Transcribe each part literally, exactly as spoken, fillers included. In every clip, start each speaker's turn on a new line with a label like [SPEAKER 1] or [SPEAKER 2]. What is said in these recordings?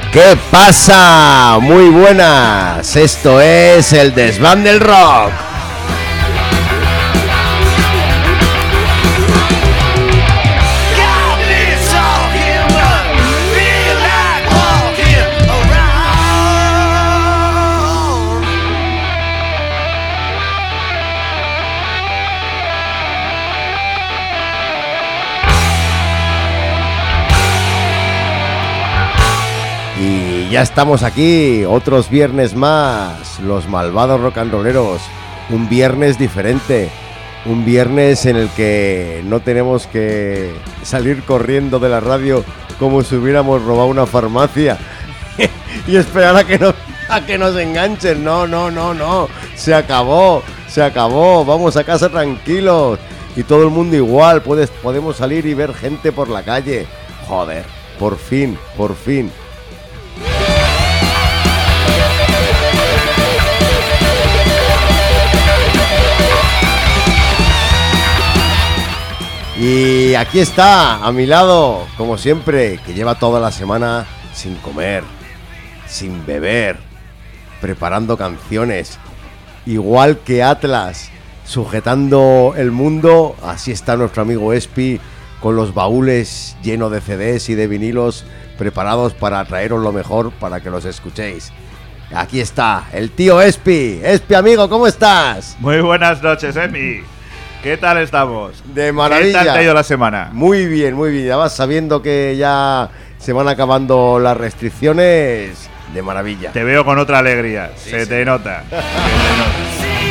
[SPEAKER 1] ¿Qué pasa? Muy buenas. Esto es el Desván del Rock. Ya estamos aquí, otros viernes más, los malvados rock and rolleros. Un viernes diferente, un viernes en el que no tenemos que salir corriendo de la radio como si hubiéramos robado una farmacia y esperar a que, nos, a que nos enganchen. No, no, no, no, se acabó, se acabó, vamos a casa tranquilos. Y todo el mundo igual, puedes, podemos salir y ver gente por la calle. Joder, por fin, por fin. Y aquí está, a mi lado, como siempre, que lleva toda la semana sin comer, sin beber, preparando canciones, igual que Atlas, sujetando el mundo. Así está nuestro amigo Espi, con los baúles llenos de C Ds y de vinilos, preparados para traeros lo mejor para que los escuchéis. Aquí está, el tío Espi. Espi, amigo, ¿cómo estás?
[SPEAKER 2] Muy buenas noches, Emi. ¿Qué tal estamos?
[SPEAKER 1] De maravilla.
[SPEAKER 2] ¿Qué tal te ha ido la semana?
[SPEAKER 1] Muy bien, muy bien. Ya vas sabiendo que ya se van acabando las restricciones. De maravilla.
[SPEAKER 2] Te veo con otra alegría. Sí, se, sí. Te nota. Se te nota.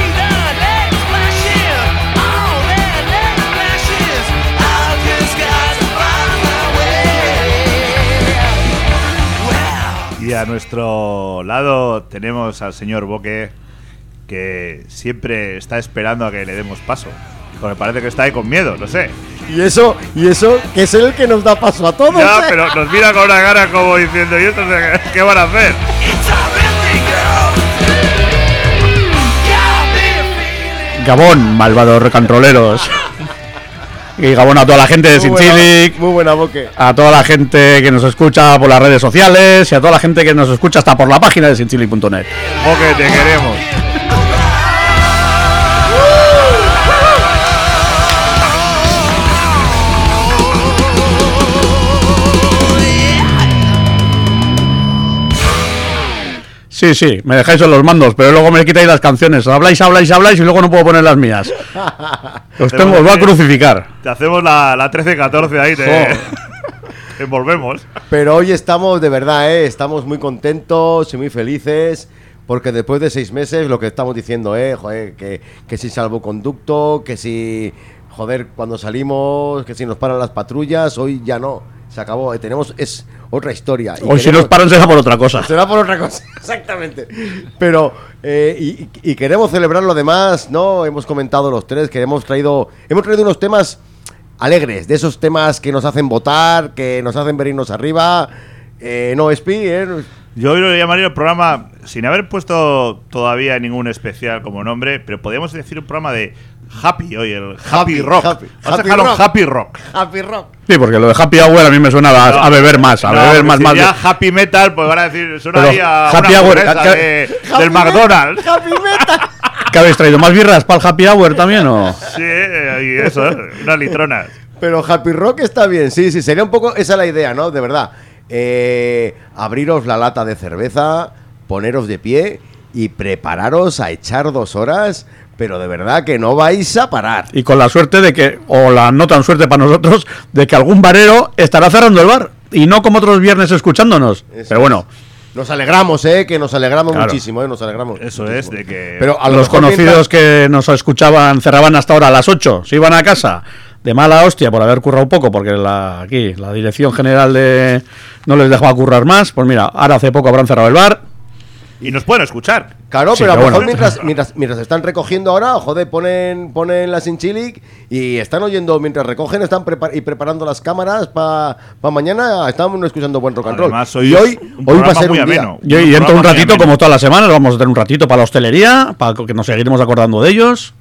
[SPEAKER 2] Y a nuestro lado tenemos al señor Boque, que siempre está esperando a que le demos paso. Porque parece que está ahí con miedo, no sé.
[SPEAKER 1] Y eso, y eso, que es el que nos da paso a todos.
[SPEAKER 2] Ya,
[SPEAKER 1] ¿eh?
[SPEAKER 2] Pero nos mira con una cara como diciendo, ¿y esto qué van a hacer?
[SPEAKER 3] Gabón, malvados recantroleros. Y Gabón a toda la gente de Sinchilic.
[SPEAKER 1] Muy buena, Boque.
[SPEAKER 3] A toda la gente que nos escucha por las redes sociales y a toda la gente que nos escucha hasta por la página de sinchilic punto net.
[SPEAKER 2] Boque, te queremos.
[SPEAKER 3] Sí, sí, me dejáis en los mandos, pero luego me quitáis las canciones. Habláis, habláis, habláis y luego no puedo poner las mías. Os tengo, os voy a crucificar.
[SPEAKER 2] Te hacemos la, la trece catorce ahí, te, te envolvemos.
[SPEAKER 1] Pero hoy estamos, de verdad, ¿eh? Estamos muy contentos y muy felices, porque después de seis meses, lo que estamos diciendo, ¿eh? Joder, que, que si salvoconducto, que si, joder, cuando salimos, que si nos paran las patrullas, hoy ya no. Se acabó, eh, tenemos, es otra historia.
[SPEAKER 3] Y Hoy queremos, si nos paran será por otra cosa.
[SPEAKER 1] Será por otra cosa, exactamente. Pero, eh, y, y queremos celebrar lo demás, ¿no? Hemos comentado los tres que hemos traído, hemos traído unos temas alegres, de esos temas que nos hacen votar, que nos hacen venirnos arriba. Eh, no, Espi, ¿eh?
[SPEAKER 2] Yo hoy lo llamaría el programa, sin haber puesto todavía ningún especial como nombre, pero podríamos decir un programa de Happy hoy, el Happy, happy Rock.
[SPEAKER 1] Happy,
[SPEAKER 2] Vamos
[SPEAKER 1] happy
[SPEAKER 2] a
[SPEAKER 1] rock.
[SPEAKER 2] Happy Rock.
[SPEAKER 1] Happy Rock.
[SPEAKER 3] Sí, porque lo de Happy Hour a mí me suena a, no, a beber más, a
[SPEAKER 2] no,
[SPEAKER 3] beber más,
[SPEAKER 2] si
[SPEAKER 3] más.
[SPEAKER 2] Ya
[SPEAKER 3] de...
[SPEAKER 2] Happy Metal, pues van a decir, suena
[SPEAKER 3] pero
[SPEAKER 2] ahí a
[SPEAKER 3] Happy
[SPEAKER 2] una
[SPEAKER 3] Hour,
[SPEAKER 2] de,
[SPEAKER 1] happy
[SPEAKER 2] del McDonald's.
[SPEAKER 1] Happy Metal.
[SPEAKER 3] ¿Qué habéis traído? ¿Más birras para el Happy Hour también o...?
[SPEAKER 2] Sí, y eso, unas litronas.
[SPEAKER 1] Pero Happy Rock está bien, sí, sí, sería un poco, esa es la idea, ¿no? De verdad. Eh, abriros la lata de cerveza, poneros de pie y prepararos a echar dos horas, pero de verdad que no vais a parar.
[SPEAKER 3] Y con la suerte de que, o la no tan suerte para nosotros, de que algún barero estará cerrando el bar, y no como otros viernes escuchándonos. Eso pero bueno...
[SPEAKER 1] Nos alegramos, eh, que nos alegramos claro. muchísimo, eh, nos alegramos.
[SPEAKER 2] Eso
[SPEAKER 1] muchísimo.
[SPEAKER 2] es, de que...
[SPEAKER 3] Pero a los conocidos mientras... que nos escuchaban cerraban hasta ahora a las ocho, se iban a casa de mala hostia por haber currado poco, porque la, aquí la dirección general de no les dejaba currar más, pues mira, ahora hace poco habrán cerrado el bar.
[SPEAKER 2] Y nos pueden escuchar.
[SPEAKER 1] Claro,
[SPEAKER 3] sí,
[SPEAKER 1] pero a lo mejor
[SPEAKER 3] bueno.
[SPEAKER 1] mientras, mientras, mientras están recogiendo ahora, joder, ponen, ponen la Sinchilic y están oyendo, mientras recogen, están prepar- y preparando las cámaras para pa mañana, estamos escuchando buen rock and roll.
[SPEAKER 2] Además, hoy
[SPEAKER 1] y hoy, hoy va a ser un
[SPEAKER 2] ameno.
[SPEAKER 1] día.
[SPEAKER 3] Y, y dentro de un ratito, como todas las semanas, vamos a tener un ratito para la hostelería, para que nos seguiremos acordando de ellos.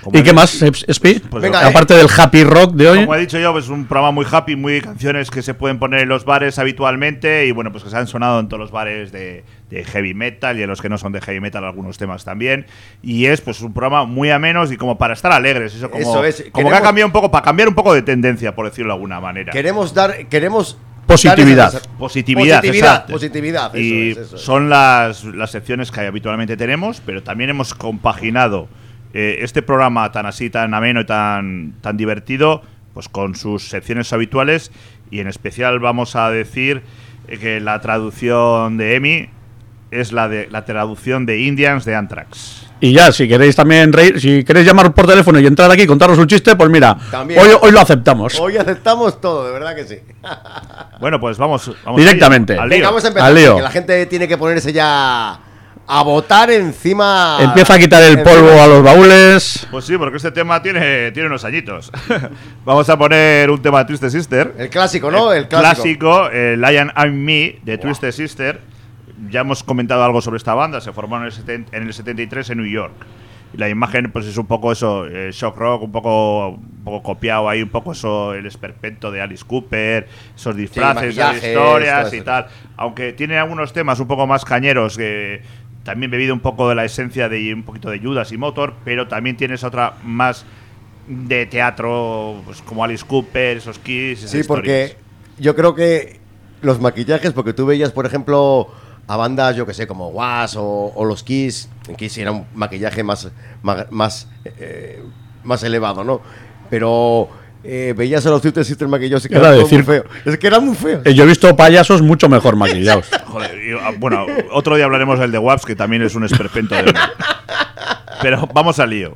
[SPEAKER 2] Como
[SPEAKER 3] ¿Y
[SPEAKER 2] he
[SPEAKER 3] qué
[SPEAKER 2] dicho-
[SPEAKER 3] más, Espi?
[SPEAKER 2] Pues
[SPEAKER 1] Venga,
[SPEAKER 2] lo-
[SPEAKER 3] Aparte del happy rock de hoy.
[SPEAKER 2] Como he dicho yo, pues un programa muy happy, muy canciones que se pueden poner en los bares habitualmente y bueno, pues que se han sonado en todos los bares de, de heavy metal y en los que no son de heavy metal algunos temas también. Y es pues un programa muy ameno y como para estar alegres, eso como,
[SPEAKER 1] Eso es,
[SPEAKER 2] como que
[SPEAKER 1] queremos-
[SPEAKER 2] ha cambiado un poco, para cambiar un poco de tendencia, por decirlo de alguna manera.
[SPEAKER 1] Queremos dar, queremos
[SPEAKER 3] Positividad.
[SPEAKER 1] dar esas-
[SPEAKER 2] Positividad,
[SPEAKER 1] positividad,
[SPEAKER 2] exacto.
[SPEAKER 1] positividad, eso
[SPEAKER 2] Y
[SPEAKER 1] es, eso es.
[SPEAKER 2] son las, las secciones que habitualmente tenemos, pero también hemos compaginado eh, este programa tan así, tan ameno y tan, tan divertido, pues con sus secciones habituales, y en especial vamos a decir eh, que la traducción de Emi es la de la traducción de Indians de Anthrax.
[SPEAKER 3] Y ya, si queréis también reír, si queréis llamar por teléfono y entrar aquí y contaros un chiste, pues mira,
[SPEAKER 1] También.
[SPEAKER 3] hoy, hoy lo aceptamos.
[SPEAKER 1] Hoy aceptamos todo, de verdad que sí.
[SPEAKER 2] Bueno, pues vamos, vamos
[SPEAKER 3] Directamente.
[SPEAKER 2] al lío.
[SPEAKER 1] Venga, vamos a empezar,
[SPEAKER 3] Al lío.
[SPEAKER 1] que la gente tiene que ponerse ya a votar encima.
[SPEAKER 3] Empieza a quitar el
[SPEAKER 1] encima-
[SPEAKER 3] polvo a los baúles.
[SPEAKER 2] Pues sí, porque este tema tiene, tiene unos añitos. Vamos a poner un tema de Twisted Sister.
[SPEAKER 1] El clásico, ¿no? El clásico.
[SPEAKER 2] clásico, eh, Lion and Me de Twisted Sister. Ya hemos comentado algo sobre esta banda. Se formó en el, seten- en el setenta y tres en New York. Y la imagen pues es un poco eso, eh, shock rock, un poco, un poco copiado ahí, un poco eso, el esperpento de Alice Cooper, esos disfraces, esas
[SPEAKER 1] maquillajes,
[SPEAKER 2] historias
[SPEAKER 1] todo
[SPEAKER 2] y
[SPEAKER 1] eso.
[SPEAKER 2] tal. Aunque tiene algunos temas un poco más cañeros, que también bebido un poco de la esencia de un poquito de Judas y Motor, pero también tienes otra más de teatro, pues como Alice Cooper, esos Kiss, esas
[SPEAKER 1] Sí, porque
[SPEAKER 2] historias.
[SPEAKER 1] yo creo que los maquillajes, porque tú veías, por ejemplo, a bandas, yo que sé, como Was o, o los Kiss, en Kiss era un maquillaje más, más, más, eh, más elevado, ¿no? Pero eh, veías a los Twisted Sister maquillados y que
[SPEAKER 3] Era
[SPEAKER 1] eran
[SPEAKER 3] de
[SPEAKER 1] todos muy
[SPEAKER 3] circo.
[SPEAKER 1] feos. Es que eran muy feos.
[SPEAKER 3] Eh, Yo he visto payasos mucho mejor maquillados.
[SPEAKER 2] Joder, y, ah, bueno, otro día hablaremos del de Waps, que también es un esperpento de... Pero vamos al lío.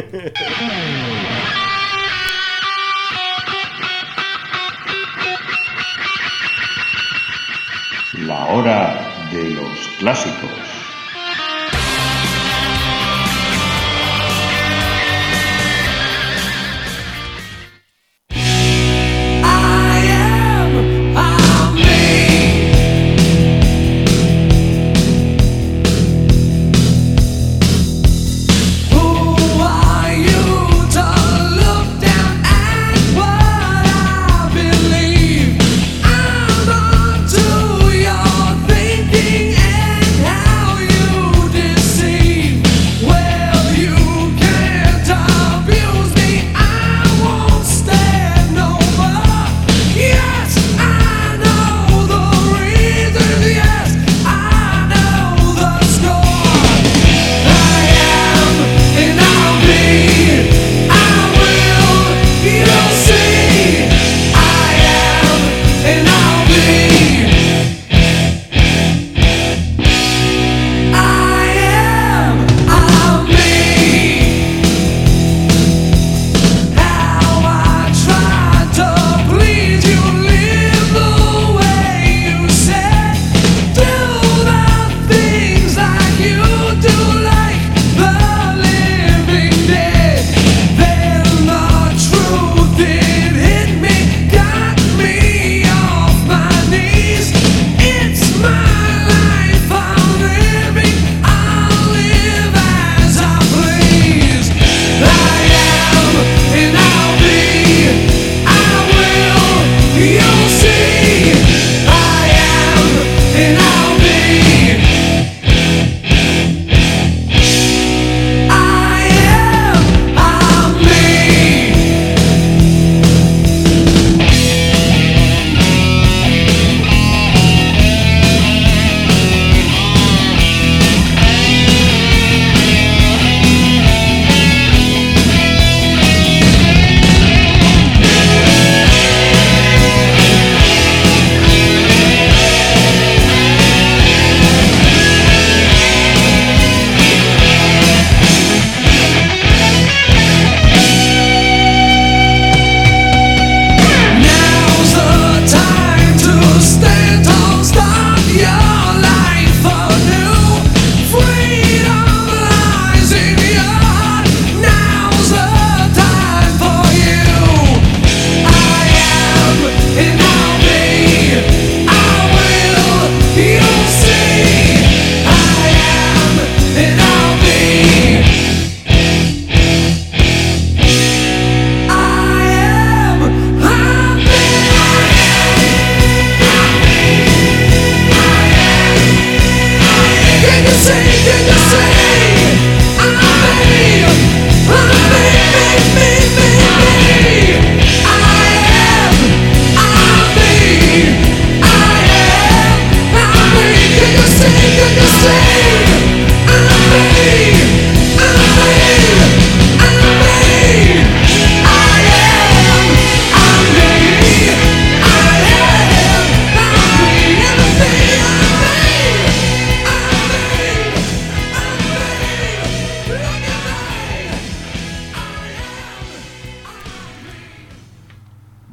[SPEAKER 4] La hora de los clásicos.
[SPEAKER 5] Thinking and how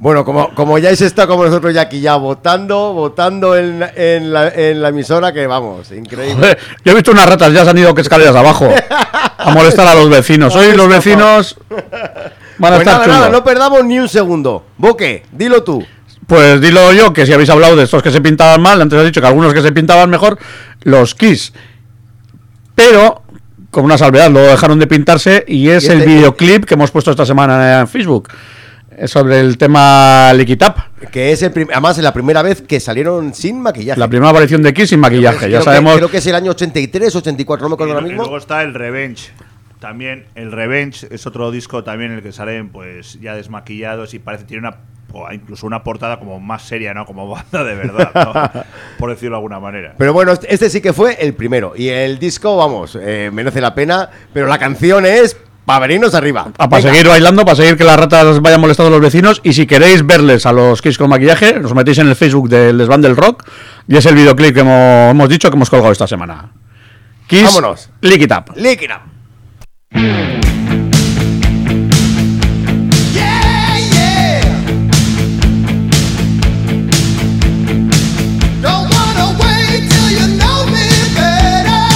[SPEAKER 1] Bueno, como, como ya habéis estado como nosotros ya aquí ya votando, votando en, en, la, en la emisora, que vamos, increíble.
[SPEAKER 3] Joder, yo he visto unas ratas, ya se han ido que escaleras abajo a molestar a los vecinos. Hoy los vecinos van a
[SPEAKER 1] Pues
[SPEAKER 3] estar
[SPEAKER 1] nada, nada,
[SPEAKER 3] chungos.
[SPEAKER 1] no perdamos ni un segundo. Boque, dilo tú.
[SPEAKER 3] Pues dilo yo, que si habéis hablado de estos que se pintaban mal, antes has dicho que algunos que se pintaban mejor, los Kiss. Pero, con una salvedad, luego dejaron de pintarse y es
[SPEAKER 1] Y este-
[SPEAKER 3] el videoclip que hemos puesto esta semana en Facebook. Es sobre el tema Lick It Up.
[SPEAKER 1] Que es el prim- además es la primera vez que salieron sin maquillaje.
[SPEAKER 3] La primera aparición de Kiss sin maquillaje.
[SPEAKER 1] Creo
[SPEAKER 3] Ya
[SPEAKER 1] que-
[SPEAKER 3] sabemos.
[SPEAKER 1] Creo que es el año ochenta y tres, ochenta y cuatro, no me
[SPEAKER 2] Y,
[SPEAKER 1] acuerdo ahora
[SPEAKER 2] y
[SPEAKER 1] mismo.
[SPEAKER 2] luego está el Revenge. También el Revenge es otro disco también en el que salen pues ya desmaquillados y parece tiene una o incluso una portada como más seria, ¿no? Como banda de verdad, ¿no? Por decirlo de alguna manera.
[SPEAKER 1] Pero bueno, este- este sí que fue el primero. Y el disco, vamos, eh, merece la pena. Pero la canción es para venirnos arriba.
[SPEAKER 3] Ah, para
[SPEAKER 1] Venga.
[SPEAKER 3] seguir bailando, para seguir que las ratas vayan molestando a los vecinos. Y si queréis verles a los Kiss con maquillaje, os metéis en el Facebook del Desván del Rock. Y es el videoclip que hemos, hemos dicho que hemos colgado esta semana. Kiss,
[SPEAKER 1] Vámonos.
[SPEAKER 3] Lick It Up.
[SPEAKER 1] Lick it up.
[SPEAKER 5] Yeah, yeah. Don't wanna wait till you know me better.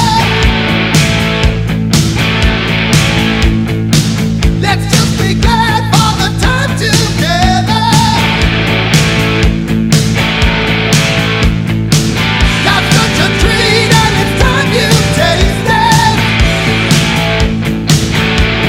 [SPEAKER 5] Let's just be glad for the time together. Got such a treat and it's time you taste it.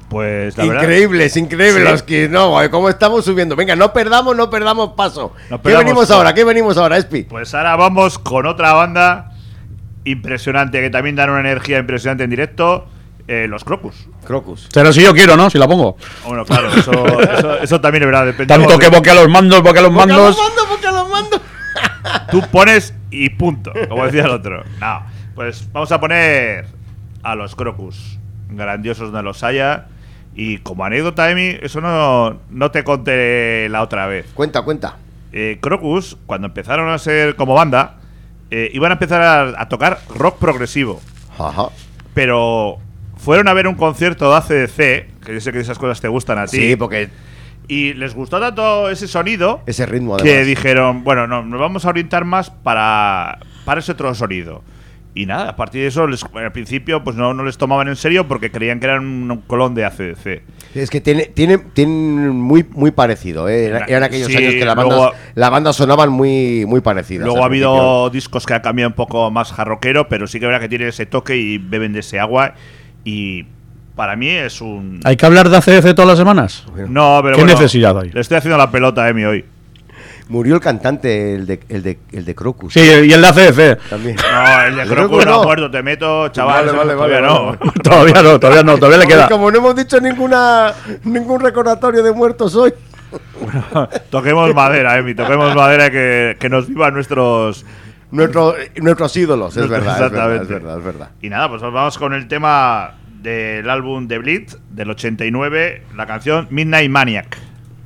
[SPEAKER 2] Pues la verdad.
[SPEAKER 1] Increíbles, increíbles
[SPEAKER 2] Sí.
[SPEAKER 1] los que no, güey, cómo estamos subiendo. Venga, no perdamos, no perdamos paso.
[SPEAKER 2] No
[SPEAKER 1] ¿Qué
[SPEAKER 2] perdamos
[SPEAKER 1] venimos
[SPEAKER 2] paso.
[SPEAKER 1] ahora? ¿Qué venimos ahora, Espi?
[SPEAKER 2] Pues ahora vamos con otra banda impresionante que también dan una energía impresionante en directo. Eh, los Crocus.
[SPEAKER 1] Crocus.
[SPEAKER 3] Pero si yo quiero, ¿no? Si la pongo.
[SPEAKER 2] Bueno, claro, eso, eso, eso también es verdad. Depende
[SPEAKER 3] Tanto
[SPEAKER 2] de-
[SPEAKER 3] que boquea los mandos, boquea los mandos.
[SPEAKER 1] mando, porque los mando.
[SPEAKER 2] Tú pones y punto, como decía el otro. No, pues vamos a poner a los Crocus. Grandiosos donde los haya. Y como anécdota, Emi, eso no, no te conté la otra vez.
[SPEAKER 1] Cuenta, cuenta.
[SPEAKER 2] Eh, Crocus, cuando empezaron a ser como banda, eh, iban a empezar a, a tocar rock progresivo.
[SPEAKER 1] Ajá.
[SPEAKER 2] Pero fueron a ver un concierto de A C D C, que yo sé que esas cosas te gustan a ti.
[SPEAKER 1] Sí, porque
[SPEAKER 2] Y les gustó tanto ese sonido
[SPEAKER 1] ese ritmo,
[SPEAKER 2] que
[SPEAKER 1] además.
[SPEAKER 2] dijeron, bueno, no, nos vamos a orientar más para, para ese otro sonido. Y nada, a partir de eso, les- al principio pues no, no les tomaban en serio porque creían que eran un colón de A C D C.
[SPEAKER 1] Es que tiene, tiene, tiene muy, muy parecido, ¿eh? Eran, eran aquellos
[SPEAKER 2] Sí,
[SPEAKER 1] años que las
[SPEAKER 2] luego-
[SPEAKER 1] bandas, las bandas sonaban muy, muy parecidas.
[SPEAKER 2] Luego
[SPEAKER 1] al
[SPEAKER 2] ha habido
[SPEAKER 1] principio.
[SPEAKER 2] discos que han cambiado un poco más jarroquero, pero sí que es verdad que tiene ese toque y beben de ese agua. Y para mí es un...
[SPEAKER 3] ¿Hay que hablar de A C D C todas las semanas?
[SPEAKER 2] No, pero
[SPEAKER 3] ¿Qué
[SPEAKER 2] bueno,
[SPEAKER 3] necesidad hay?
[SPEAKER 2] Le estoy haciendo la pelota a Emi hoy.
[SPEAKER 1] Murió el cantante, el de, el de, el de Crocus.
[SPEAKER 3] Sí, y el de A C D C.
[SPEAKER 1] También.
[SPEAKER 2] No, el de
[SPEAKER 1] El
[SPEAKER 2] Crocus
[SPEAKER 1] Crocus
[SPEAKER 2] no ha
[SPEAKER 1] no.
[SPEAKER 2] muerto, te meto, chaval.
[SPEAKER 1] Vale,
[SPEAKER 2] eso
[SPEAKER 1] vale,
[SPEAKER 2] todavía
[SPEAKER 1] vale,
[SPEAKER 2] no.
[SPEAKER 1] vale.
[SPEAKER 3] Todavía no, todavía no, todavía le
[SPEAKER 1] Joder,
[SPEAKER 3] queda.
[SPEAKER 1] como no hemos dicho ninguna ningún recordatorio de muertos hoy.
[SPEAKER 2] Toquemos madera, Emi, toquemos madera que, que nos vivan nuestros...
[SPEAKER 1] Nuestro- nuestros ídolos, es verdad, es verdad,
[SPEAKER 2] Exactamente.
[SPEAKER 1] es verdad, es verdad.
[SPEAKER 2] Y nada, pues vamos con el tema del álbum de Bleed del ochenta y nueve, la canción Midnight Maniac.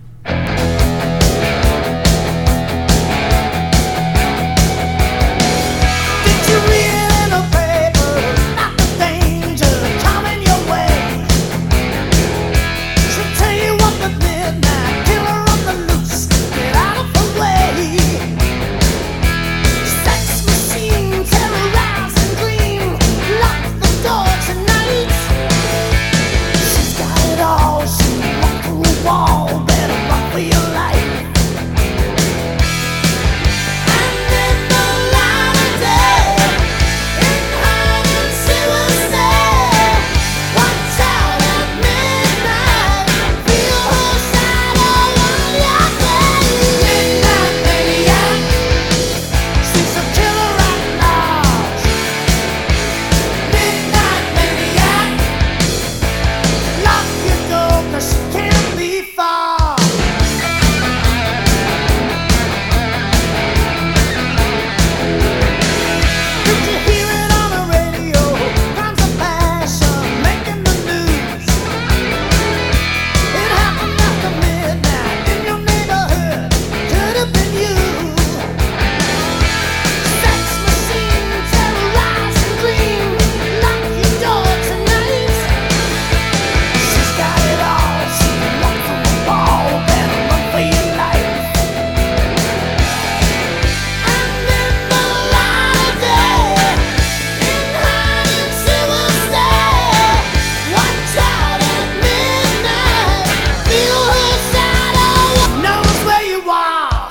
[SPEAKER 5] Did you read in the paper about the danger coming your way? Should tell you what the midnight killer on the loose. Get out of the way. Sex machine terrorize and dream. Lock the door tonight. She's got it all. She walked through a wall. Better run for your life. Can't be far. Did you hear it on the radio? Crimes of passion making the news. It happened after midnight in your neighborhood. Could have been you. Sex machine terrorize and dream. Lock your door tonight. She's got it all. She can walk from the wall. Better run for your life. And in the light of day, in hiding she will stay. Watch out at midnight, feel her shadow, knows where you are.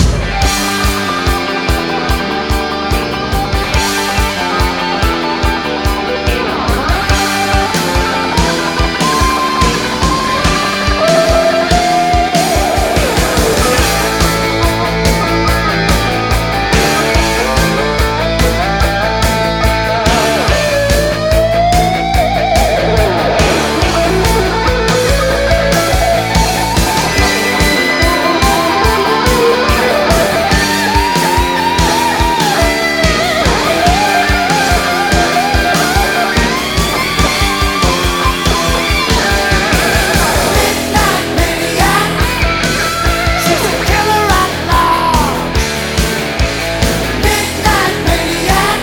[SPEAKER 5] Midnight maniac, she's a killer at large. Midnight maniac,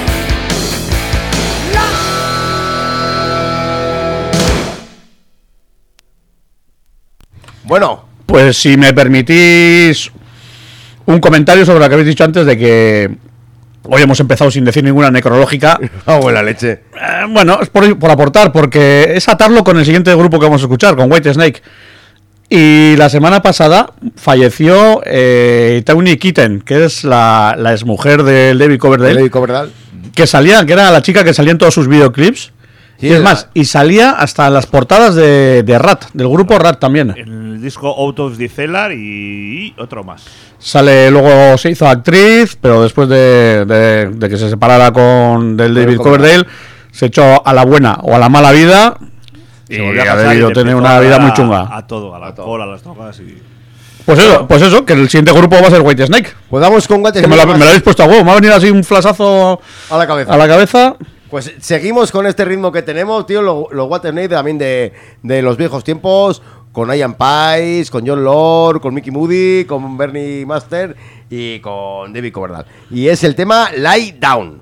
[SPEAKER 1] Bueno,
[SPEAKER 3] Pues si me permitís un comentario sobre lo que habéis dicho antes de que hoy hemos empezado sin decir ninguna necrológica.
[SPEAKER 1] abuela leche.
[SPEAKER 3] Eh, bueno, es por, por aportar, porque es atarlo con el siguiente grupo que vamos a escuchar, con White Snake. Y la semana pasada falleció eh, Tawny Kitten, que es la, la exmujer del David Coverdale,
[SPEAKER 1] David Coverdale.
[SPEAKER 3] que salía, que era la chica que salía en todos sus videoclips.
[SPEAKER 1] Sí,
[SPEAKER 3] y es
[SPEAKER 1] la-
[SPEAKER 3] más, y salía hasta en las portadas de, de Rat, del grupo Rat también.
[SPEAKER 2] En el disco Out of the Cellar y, y otro más.
[SPEAKER 3] Sale, luego se hizo actriz, pero después de, de- de que se separara con del David
[SPEAKER 1] Coverdale.
[SPEAKER 3] Coverdale, se echó a la buena o a la mala vida.
[SPEAKER 2] Se
[SPEAKER 3] Y
[SPEAKER 2] volvió a
[SPEAKER 3] ha
[SPEAKER 2] casar y
[SPEAKER 3] debido
[SPEAKER 2] le
[SPEAKER 3] tener
[SPEAKER 2] empezó
[SPEAKER 3] una
[SPEAKER 2] a
[SPEAKER 3] vida
[SPEAKER 2] dar
[SPEAKER 3] muy
[SPEAKER 2] a-
[SPEAKER 3] chunga.
[SPEAKER 2] A todo, a la
[SPEAKER 1] A todo.
[SPEAKER 2] alcohol, a las drogas y...
[SPEAKER 3] Pues eso, pues eso, que el siguiente grupo va a ser White Snake.
[SPEAKER 1] Pues vamos con White
[SPEAKER 3] Que me lo,
[SPEAKER 1] Snake
[SPEAKER 3] me lo habéis puesto a huevo, me ha venido así un flasazo
[SPEAKER 1] a la cabeza.
[SPEAKER 3] a la cabeza.
[SPEAKER 1] Pues seguimos con este ritmo que tenemos, tío. Los lo White Snake también de, de los viejos tiempos. Con Ian Paice, con John Lord, con Mickey Moody, con Bernie Master y con David Coverdale. Y es el tema Lie Down.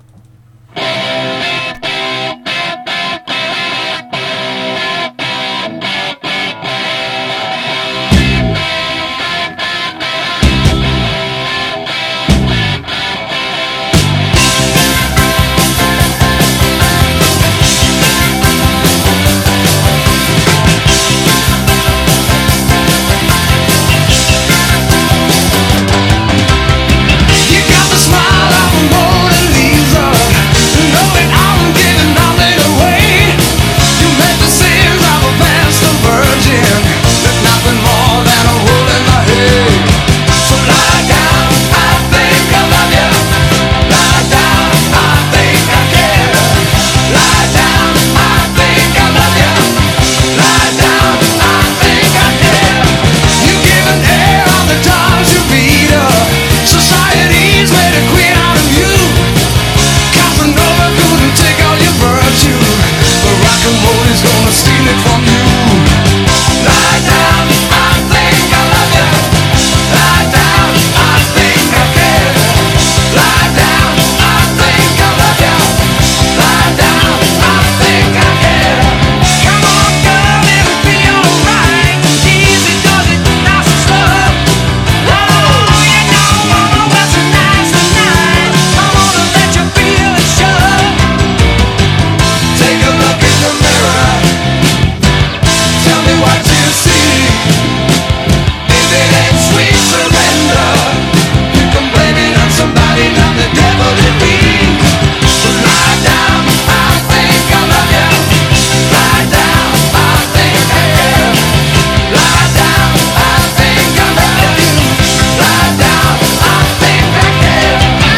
[SPEAKER 6] You got the smile of a Mona Lisa, knowing I'm giving all it away. You make the sins of a Vestal Virgin. There's nothing more than a wool in my head. So lie down, I think I love you. Lie down, I think I care. Lie down, I think I love you. Lie down, I think I care. You give an air on the dogs you beat up. Society's made a queen out of you. Casanova couldn't take all your virtue, but rock and roll is gonna steal it from you. Lie down, I think I love you. Lie down, I think I care. Lie down, I think I love you. Lie down, I think I care. Come on, girl, it'll be alright. Easy does it, nice and slow. Oh, you know, mama, what's a nice tonight? I wanna let you feel it show. Take a look in the mirror. Tell me what you see. If it ain't sweet surrender, you can blame it on somebody, not the devil in me. So lie down, I think I love you. Lie down, I think I care. Lie down, I think I love you. Lie down, I think I care.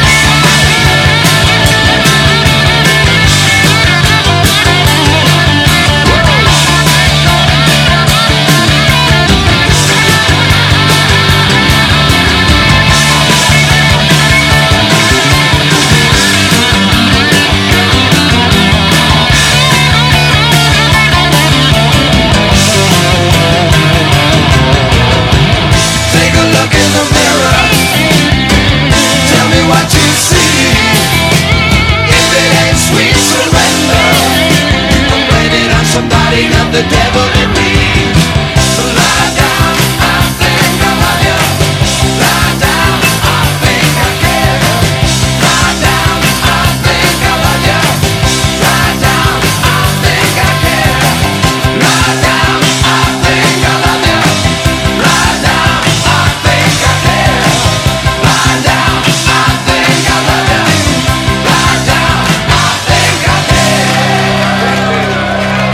[SPEAKER 6] Take a look in the mirror. Tell me what you see. If it ain't sweet surrender, you can blame it on somebody, not the devil in me. So lie down, I think I love you. Lie down, I think I care. Lie down, I think I love you. Lie down, I think I care. Lie down, I think I love you. Lie down, I think I care. Lie down, I think I love you. Lie down, I think I care.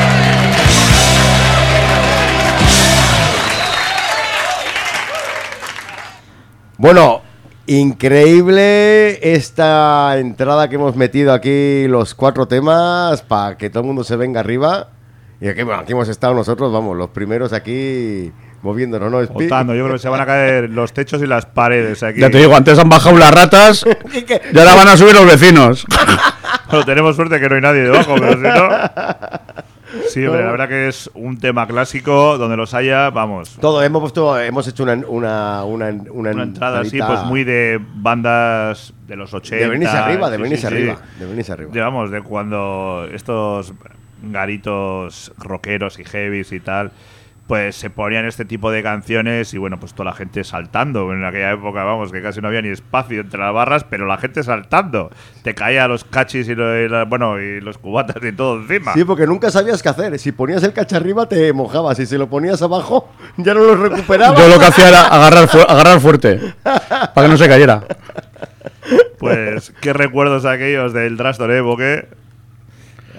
[SPEAKER 1] Bueno, increíble esta entrada que hemos metido aquí, los cuatro temas, para que todo el mundo se venga arriba. Y aquí, bueno, aquí hemos estado nosotros, vamos, los primeros aquí moviéndonos, ¿no? Espi?
[SPEAKER 2] Votando, yo creo que se van a caer los techos y las paredes aquí.
[SPEAKER 3] Ya te digo, antes han bajado las ratas y ahora van a subir los vecinos.
[SPEAKER 2] Bueno, tenemos suerte que no hay nadie debajo, pero si no... Sí, hombre, la verdad que es un tema clásico, donde los haya, vamos.
[SPEAKER 1] Todo, hemos puesto, hemos hecho una, una, una, una,
[SPEAKER 2] Una entrada así,
[SPEAKER 1] entradita
[SPEAKER 2] pues muy de bandas de los ochenta.
[SPEAKER 1] de venirse arriba, de
[SPEAKER 2] sí,
[SPEAKER 1] venirse
[SPEAKER 2] sí,
[SPEAKER 1] arriba,
[SPEAKER 2] sí.
[SPEAKER 1] de venirse arriba.
[SPEAKER 2] Digamos, de cuando estos garitos rockeros y heavies y tal, pues se ponían este tipo de canciones y bueno, pues toda la gente saltando. En aquella época, vamos, que casi no había ni espacio entre las barras, pero la gente saltando. Te caía los cachis y, lo- y la- bueno, y los cubatas y todo encima.
[SPEAKER 1] Sí, porque nunca sabías qué hacer. Si ponías el cacha arriba te mojabas y si lo ponías abajo ya no lo recuperabas.
[SPEAKER 3] Yo lo que hacía era agarrar, fu- agarrar fuerte para que no se cayera.
[SPEAKER 2] Pues, qué recuerdos aquellos del Trastor Evo, que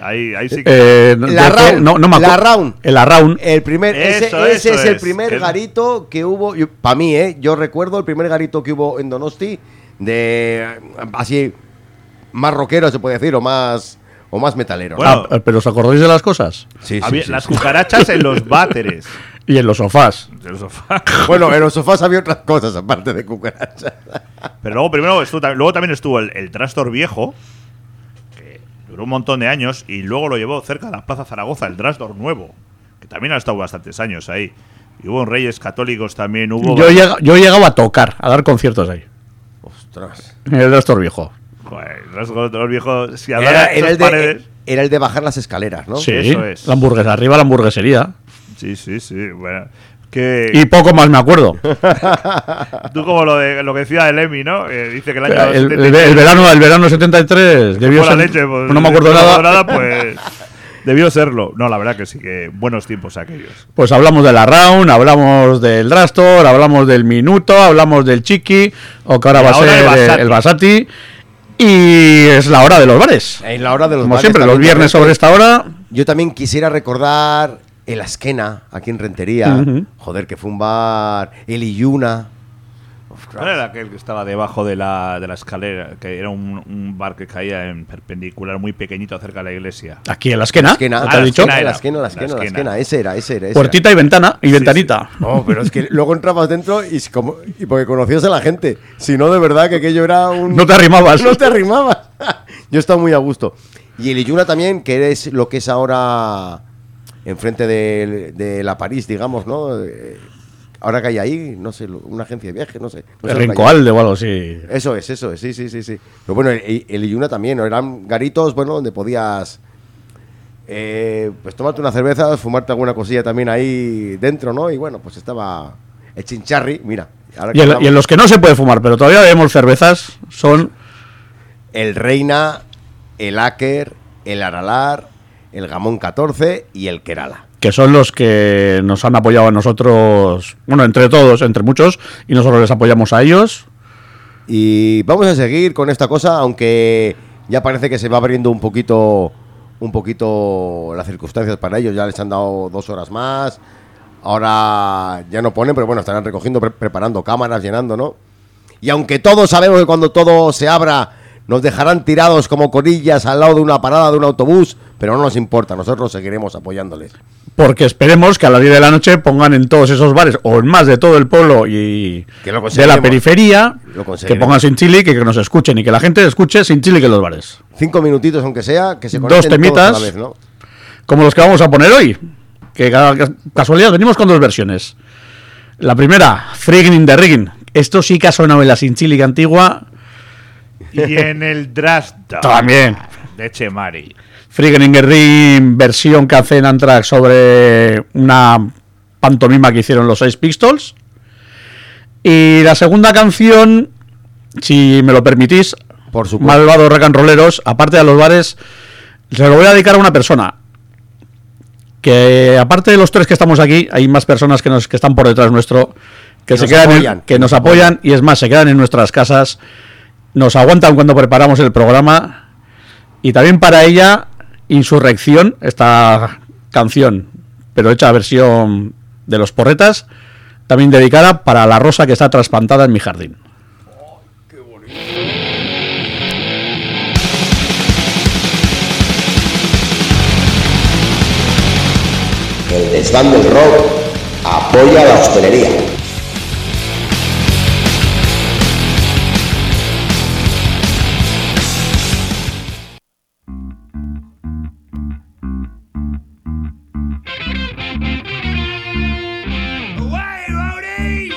[SPEAKER 2] Ahí, ahí sí que.
[SPEAKER 3] Eh, no-
[SPEAKER 1] La
[SPEAKER 3] de que-
[SPEAKER 1] Round,
[SPEAKER 3] no, no me
[SPEAKER 1] la
[SPEAKER 3] acuerdo.
[SPEAKER 1] Round.
[SPEAKER 3] El Around.
[SPEAKER 1] El primer, ese,
[SPEAKER 2] Eso,
[SPEAKER 1] ese
[SPEAKER 2] eso
[SPEAKER 1] es el
[SPEAKER 2] es.
[SPEAKER 1] primer
[SPEAKER 2] Que-
[SPEAKER 1] garito que hubo, para mí, ¿eh? Yo recuerdo el primer garito que hubo en Donosti, de así, más rockero se puede decir, o más, o más metalero.
[SPEAKER 2] Bueno,
[SPEAKER 3] Ah, pero ¿os acordáis de las cosas?
[SPEAKER 1] Sí, sí,
[SPEAKER 2] había
[SPEAKER 1] sí,
[SPEAKER 2] las
[SPEAKER 1] sí.
[SPEAKER 2] cucarachas en los váteres
[SPEAKER 3] Y en los sofás.
[SPEAKER 2] del sofá.
[SPEAKER 1] Bueno, en los sofás había otras cosas aparte de cucarachas.
[SPEAKER 2] Pero luego primero estuvo, tam- luego también estuvo el, el Drastor viejo, que duró un montón de años, y luego lo llevó cerca de la Plaza Zaragoza, el Drastor nuevo, que también ha estado bastantes años ahí. Y hubo en Reyes Católicos también, hubo...
[SPEAKER 3] Yo, llega- yo he llegado a tocar, a dar conciertos ahí.
[SPEAKER 1] Ostras.
[SPEAKER 3] En el Drastor viejo.
[SPEAKER 2] Joder, el Drastor viejo, si
[SPEAKER 1] Era,
[SPEAKER 2] hablara
[SPEAKER 1] era el
[SPEAKER 2] esas
[SPEAKER 1] de,
[SPEAKER 2] paredes...
[SPEAKER 1] era el de bajar las escaleras, ¿no?
[SPEAKER 3] Sí,
[SPEAKER 2] Eso es.
[SPEAKER 3] la hamburguesa. Arriba la hamburguesería.
[SPEAKER 2] Sí, sí, sí, bueno... Que
[SPEAKER 3] Y poco más me acuerdo.
[SPEAKER 2] tú como lo, de, lo que decía el Emi, ¿no? Eh, dice que el año...
[SPEAKER 3] El, el-
[SPEAKER 2] setenta y tres
[SPEAKER 3] el verano, el verano setenta y tres debió
[SPEAKER 2] fue la
[SPEAKER 3] ser.
[SPEAKER 2] leche, pues,
[SPEAKER 3] no me acuerdo
[SPEAKER 2] no
[SPEAKER 3] nada.
[SPEAKER 2] nada, pues... Debió serlo. No, la verdad que sí, que buenos tiempos aquellos.
[SPEAKER 3] Pues hablamos de la Round, hablamos del Drastor, hablamos del Minuto, hablamos del Chiqui, o que ahora
[SPEAKER 2] Y
[SPEAKER 3] va a
[SPEAKER 2] ahora
[SPEAKER 3] ser
[SPEAKER 2] el
[SPEAKER 3] eh,
[SPEAKER 2] Basati.
[SPEAKER 3] el Basati. Y es la hora de los bares.
[SPEAKER 1] En la hora de los
[SPEAKER 3] Como
[SPEAKER 1] bares
[SPEAKER 3] siempre, los
[SPEAKER 1] también,
[SPEAKER 3] viernes
[SPEAKER 1] también.
[SPEAKER 3] sobre esta hora.
[SPEAKER 1] Yo también quisiera recordar el Asquena, aquí en Rentería.
[SPEAKER 3] Ujú.
[SPEAKER 1] Joder, que fue un bar. El Iyuna.
[SPEAKER 2] ¿Cuál era aquel que estaba debajo de la, de la escalera? Que era un, un bar que caía en perpendicular muy pequeñito cerca de la iglesia.
[SPEAKER 3] Aquí en la esquena.
[SPEAKER 1] Asquena,
[SPEAKER 3] ¿no
[SPEAKER 2] Ah,
[SPEAKER 3] te has
[SPEAKER 2] la
[SPEAKER 3] dicho?
[SPEAKER 2] esquena
[SPEAKER 1] la
[SPEAKER 2] era.
[SPEAKER 1] Asquena, la
[SPEAKER 2] La
[SPEAKER 1] Asquena, la
[SPEAKER 2] Asquena.
[SPEAKER 1] Asquena. Ese era, ese era. Ese
[SPEAKER 3] Puertita y ventana. Y
[SPEAKER 2] Sí,
[SPEAKER 3] ventanita.
[SPEAKER 1] era. No, pero es que luego entrabas dentro y, como, y porque conocías a la gente. Si no, de verdad que aquello era un.
[SPEAKER 3] No te arrimabas.
[SPEAKER 1] No te arrimabas. Yo estaba muy a gusto. Y el Iyuna también, que es lo que es ahora enfrente de, de la París, digamos, ¿no? Eh, Ahora que hay ahí, no sé, lo- una agencia de viaje, no sé. No sé
[SPEAKER 3] El
[SPEAKER 1] lo que hay.
[SPEAKER 3] Rincoalde o algo así.
[SPEAKER 1] Eso es, eso es, sí, sí, sí, sí. Pero bueno, el, el Iyuna también, ¿no? Eran garitos, bueno, donde podías eh, pues tomarte una cerveza, fumarte alguna cosilla también ahí dentro, ¿no? Y bueno, pues estaba el chincharri, mira. ahora que
[SPEAKER 3] Y en,
[SPEAKER 1] hablamos-
[SPEAKER 3] y en los que no se puede fumar, pero todavía vemos cervezas, son
[SPEAKER 1] el Reina, el Aker, el Aralar, el Gamón catorce y el Kerala.
[SPEAKER 3] que son los que nos han apoyado a nosotros, bueno, entre todos, entre muchos, y nosotros les apoyamos a ellos.
[SPEAKER 1] Y vamos a seguir con esta cosa, aunque ya parece que se va abriendo un poquito, un poquito las circunstancias para ellos. Ya les han dado dos horas más. Ahora ya no ponen, pero bueno, estarán recogiendo, pre- preparando cámaras, llenando, ¿no? Y aunque todos sabemos que cuando todo se abra nos dejarán tirados como corillas al lado de una parada de un autobús, pero no nos importa, nosotros seguiremos apoyándoles.
[SPEAKER 3] Porque esperemos que a las diez de la noche pongan en todos esos bares, o en más de todo el pueblo y
[SPEAKER 1] Que lo
[SPEAKER 3] de
[SPEAKER 1] conseguiremos.
[SPEAKER 3] la periferia,
[SPEAKER 1] Lo
[SPEAKER 3] que
[SPEAKER 1] conseguiremos.
[SPEAKER 3] pongan sin chili, que, que nos escuchen y que la gente escuche sin chili que en los bares.
[SPEAKER 1] Cinco minutitos, aunque sea, que se
[SPEAKER 3] Dos
[SPEAKER 1] conecten todos
[SPEAKER 3] temitas.
[SPEAKER 1] a la vez, ¿no?
[SPEAKER 3] Como los que vamos a poner hoy. Que ca- ca- casualidad, venimos con dos versiones. La primera, Friggin' in the Rigging. Esto sí que ha sonado en la sin chili antigua.
[SPEAKER 2] Y en el Drastor
[SPEAKER 3] También.
[SPEAKER 2] de Chemari.
[SPEAKER 3] Friggin' in the Rigging, versión que hace en Anthrax sobre una pantomima que hicieron los Sex Pistols. Y la segunda canción, si me lo permitís,
[SPEAKER 1] Por supuesto.
[SPEAKER 3] malvados rock and rolleros, aparte de los bares, se lo voy a dedicar a una persona. Que aparte de los tres que estamos aquí, hay más personas que, nos, que están por detrás nuestro, que,
[SPEAKER 1] Que
[SPEAKER 3] se
[SPEAKER 1] nos
[SPEAKER 3] quedan en-
[SPEAKER 1] apoyan,
[SPEAKER 3] que nos apoyan, y es más, se quedan en nuestras casas, nos aguantan cuando preparamos el programa. Y también para ella, Insurrección, esta canción, pero hecha versión de los Porretas, también dedicada para la rosa que está trasplantada en mi jardín.
[SPEAKER 7] El desván del rock apoya la hostelería.
[SPEAKER 6] Away, roadies!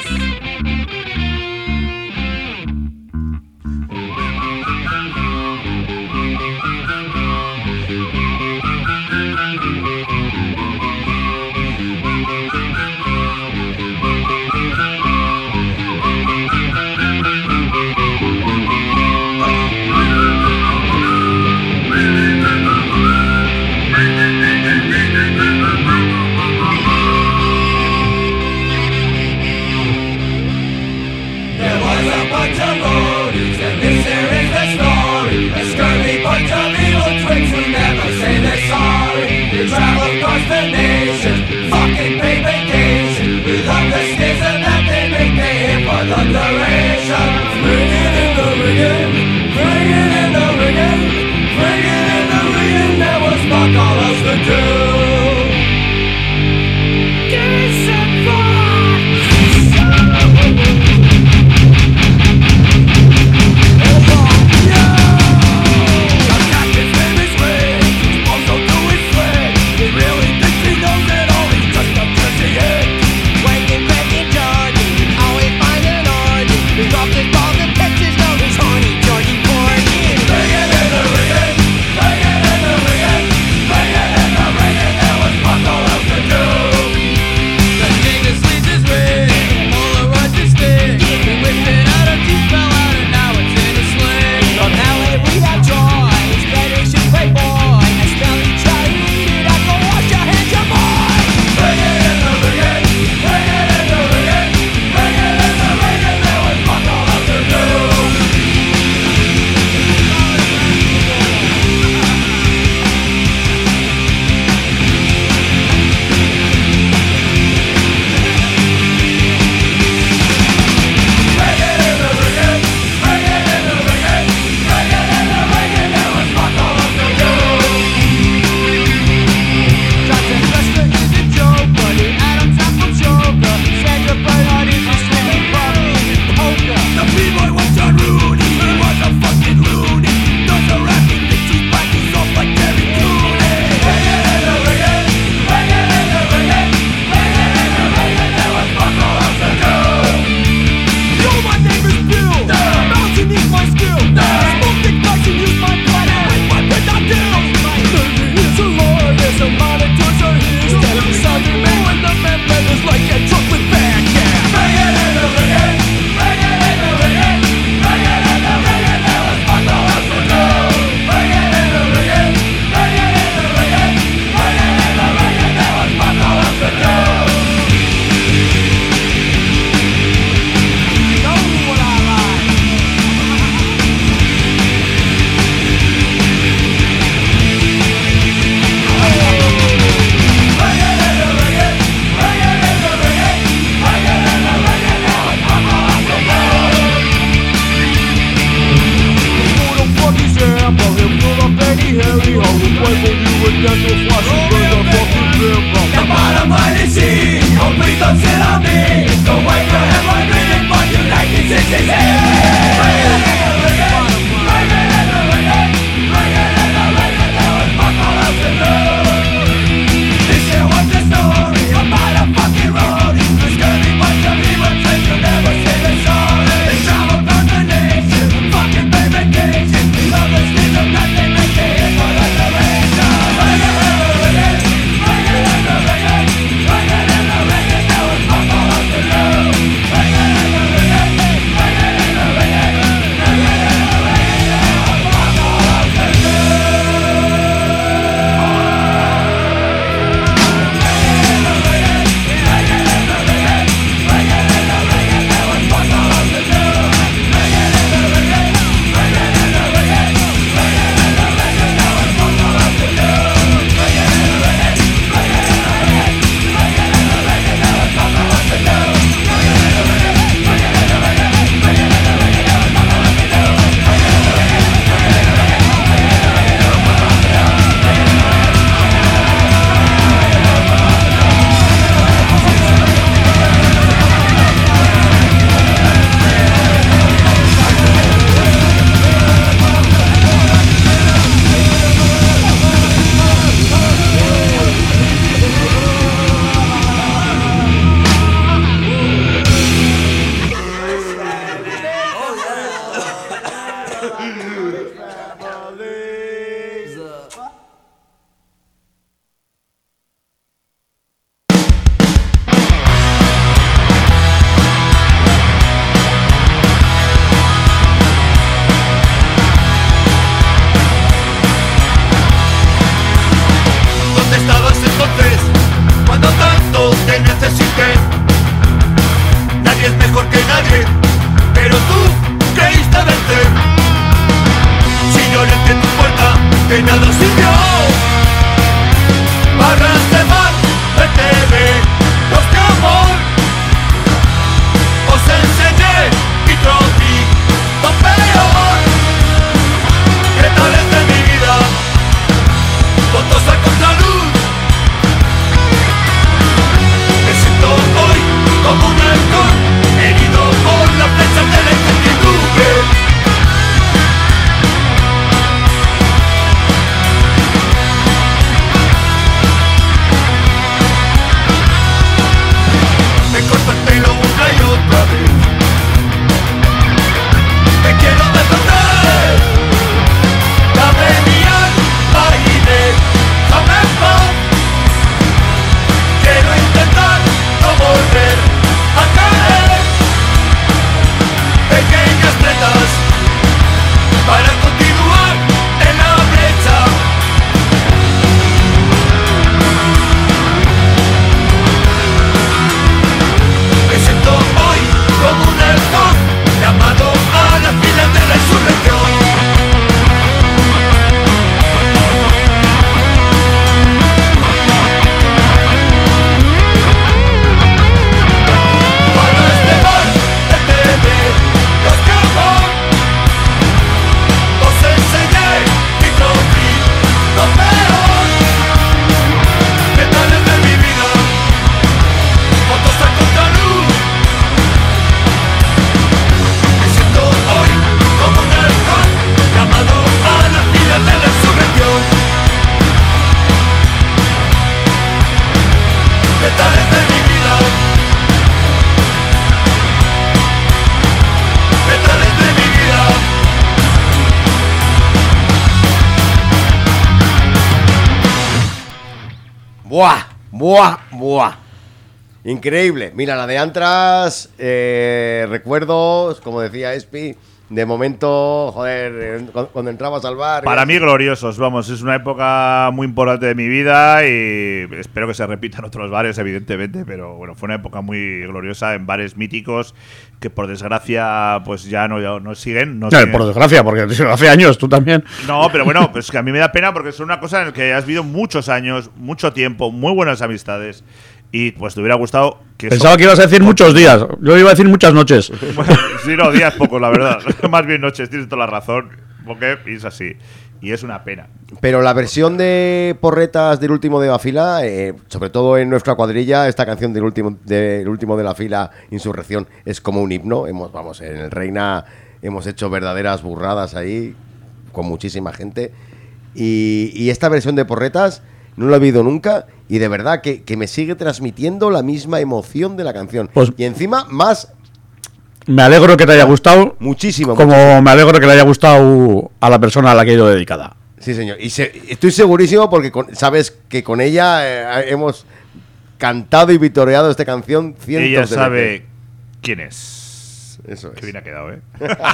[SPEAKER 1] ¡Buah! ¡Buah! ¡Buah! Increíble. Mira, la de Antras, eh, recuerdos, como decía Espi, de momento, joder, eh, cuando, cuando entrabas al bar...
[SPEAKER 2] Para
[SPEAKER 1] y-
[SPEAKER 2] mí gloriosos, vamos, es una época muy importante de mi vida y espero que se repitan otros bares, evidentemente, pero bueno, fue una época muy gloriosa en bares míticos que por desgracia pues ya no, ya no siguen. No,
[SPEAKER 3] Eh,
[SPEAKER 2] siguen.
[SPEAKER 3] por desgracia, porque hace años tú también.
[SPEAKER 2] No, pero bueno, pues que a mí me da pena porque es una cosa en la que has vivido muchos años, mucho tiempo, muy buenas amistades y pues te hubiera gustado que...
[SPEAKER 3] Pensaba
[SPEAKER 2] eso-
[SPEAKER 3] que ibas a decir muchos días. Yo iba a decir muchas noches.
[SPEAKER 2] Bueno, sí, no, días pocos, la verdad. Más bien noches, tienes toda la razón, porque es así. Y es una pena.
[SPEAKER 1] Pero la versión de Porretas del último de la fila, eh, sobre todo en nuestra cuadrilla, esta canción del último, del último de la fila, Insurrección, es como un himno. Hemos, vamos, en el Reina hemos hecho verdaderas burradas ahí, con muchísima gente. Y, y esta versión de Porretas no la he oído nunca y de verdad que, que me sigue transmitiendo la misma emoción de la canción.
[SPEAKER 3] Pues-
[SPEAKER 1] y encima, más,
[SPEAKER 3] Me alegro que te haya gustado.
[SPEAKER 1] muchísimo.
[SPEAKER 3] Como
[SPEAKER 1] muchísimo.
[SPEAKER 3] me alegro que le haya gustado a la persona a la que he ido dedicada.
[SPEAKER 1] Sí, señor. Y se- estoy segurísimo porque con- sabes que con ella eh, hemos cantado y vitoreado esta canción cientos
[SPEAKER 2] Ella
[SPEAKER 1] de
[SPEAKER 2] sabe
[SPEAKER 1] veces.
[SPEAKER 2] quién es.
[SPEAKER 1] Eso
[SPEAKER 2] Qué
[SPEAKER 1] es.
[SPEAKER 2] bien ha quedado, ¿eh?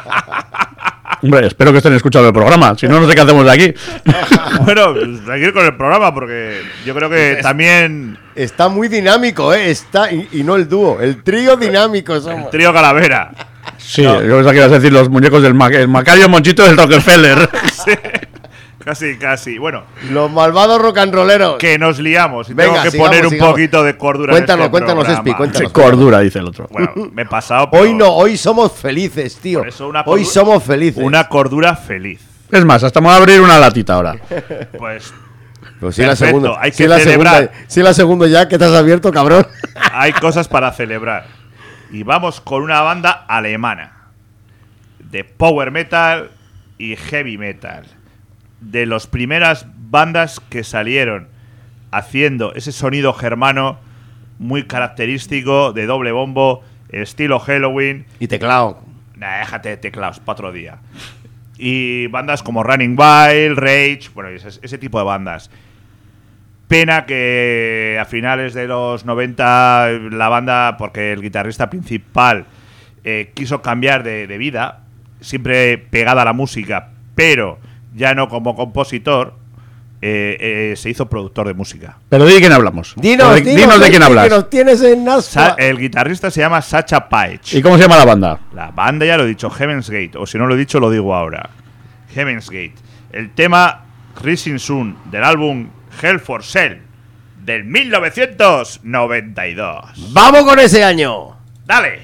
[SPEAKER 3] Hombre, espero que estén escuchando el programa. Si no, no sé qué hacemos de aquí.
[SPEAKER 2] Bueno, pues seguir con el programa porque yo creo que también
[SPEAKER 1] Está muy dinámico, ¿eh? Está, y, y no el dúo, el trío dinámico somos.
[SPEAKER 2] el trío Calavera.
[SPEAKER 3] Sí, yo pensaba que ibas a decir los muñecos del Ma- el Macario Monchito del Rockefeller.
[SPEAKER 2] Sí, casi, casi. Bueno,
[SPEAKER 1] Los malvados rock and rolleros.
[SPEAKER 2] que nos liamos y
[SPEAKER 1] Venga,
[SPEAKER 2] tengo que
[SPEAKER 1] sigamos,
[SPEAKER 2] poner un
[SPEAKER 1] sigamos.
[SPEAKER 2] poquito de cordura
[SPEAKER 1] Cuéntanos,
[SPEAKER 2] en este
[SPEAKER 1] cuéntanos,
[SPEAKER 2] programa.
[SPEAKER 1] Espi, cuéntanos.
[SPEAKER 3] Qué cordura, dice el otro.
[SPEAKER 2] Bueno, me he pasado. pero
[SPEAKER 1] Hoy no, hoy somos felices, tío.
[SPEAKER 2] por eso una
[SPEAKER 1] Hoy
[SPEAKER 2] cordu-
[SPEAKER 1] somos felices.
[SPEAKER 2] Una cordura feliz.
[SPEAKER 3] Es más, hasta me voy a abrir una latita ahora.
[SPEAKER 2] Pues
[SPEAKER 1] Pues sí, la
[SPEAKER 2] Perfecto,
[SPEAKER 1] segunda.
[SPEAKER 2] hay
[SPEAKER 1] sí,
[SPEAKER 2] que
[SPEAKER 1] la
[SPEAKER 2] celebrar.
[SPEAKER 1] segunda. Sí, la segunda ya que te has abierto, cabrón.
[SPEAKER 2] hay cosas para celebrar. Y vamos con una banda alemana de power metal y heavy metal. De las primeras bandas que salieron haciendo ese sonido germano muy característico de doble bombo, estilo Halloween.
[SPEAKER 1] Y teclado.
[SPEAKER 2] Nah, déjate de teclados para otro día. Y bandas como Running Wild, Rage, bueno, ese, ese tipo de bandas. Pena que a finales de los noventa la banda, porque el guitarrista principal eh, quiso cambiar de, de vida, siempre pegada a la música, pero ya no como compositor, eh, eh, se hizo productor de música.
[SPEAKER 3] Pero di de quién hablamos.
[SPEAKER 1] Dinos,
[SPEAKER 3] O de-
[SPEAKER 1] dinos,
[SPEAKER 3] dinos de
[SPEAKER 1] Espi,
[SPEAKER 3] quién hablas.
[SPEAKER 1] que nos tienes en
[SPEAKER 2] Sa-
[SPEAKER 1] aspa.
[SPEAKER 2] el guitarrista se llama Sacha Paich.
[SPEAKER 3] ¿Y cómo se llama la banda?
[SPEAKER 2] La banda ya lo he dicho, Heaven's Gate, o si no lo he dicho, lo digo ahora. Heaven's Gate. El tema Rising Sun del álbum Hell for Sale del mil novecientos noventa y dos.
[SPEAKER 1] ¡Vamos con ese año!
[SPEAKER 2] ¡Dale!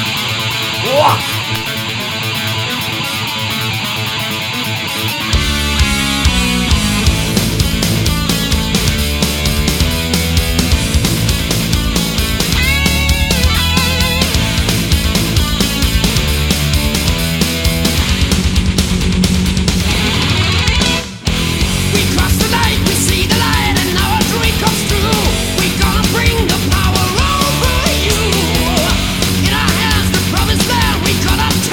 [SPEAKER 6] We cross the light, we see the light, and our dream comes true. We gonna bring the power over you. In our hands, the promised land. We gonna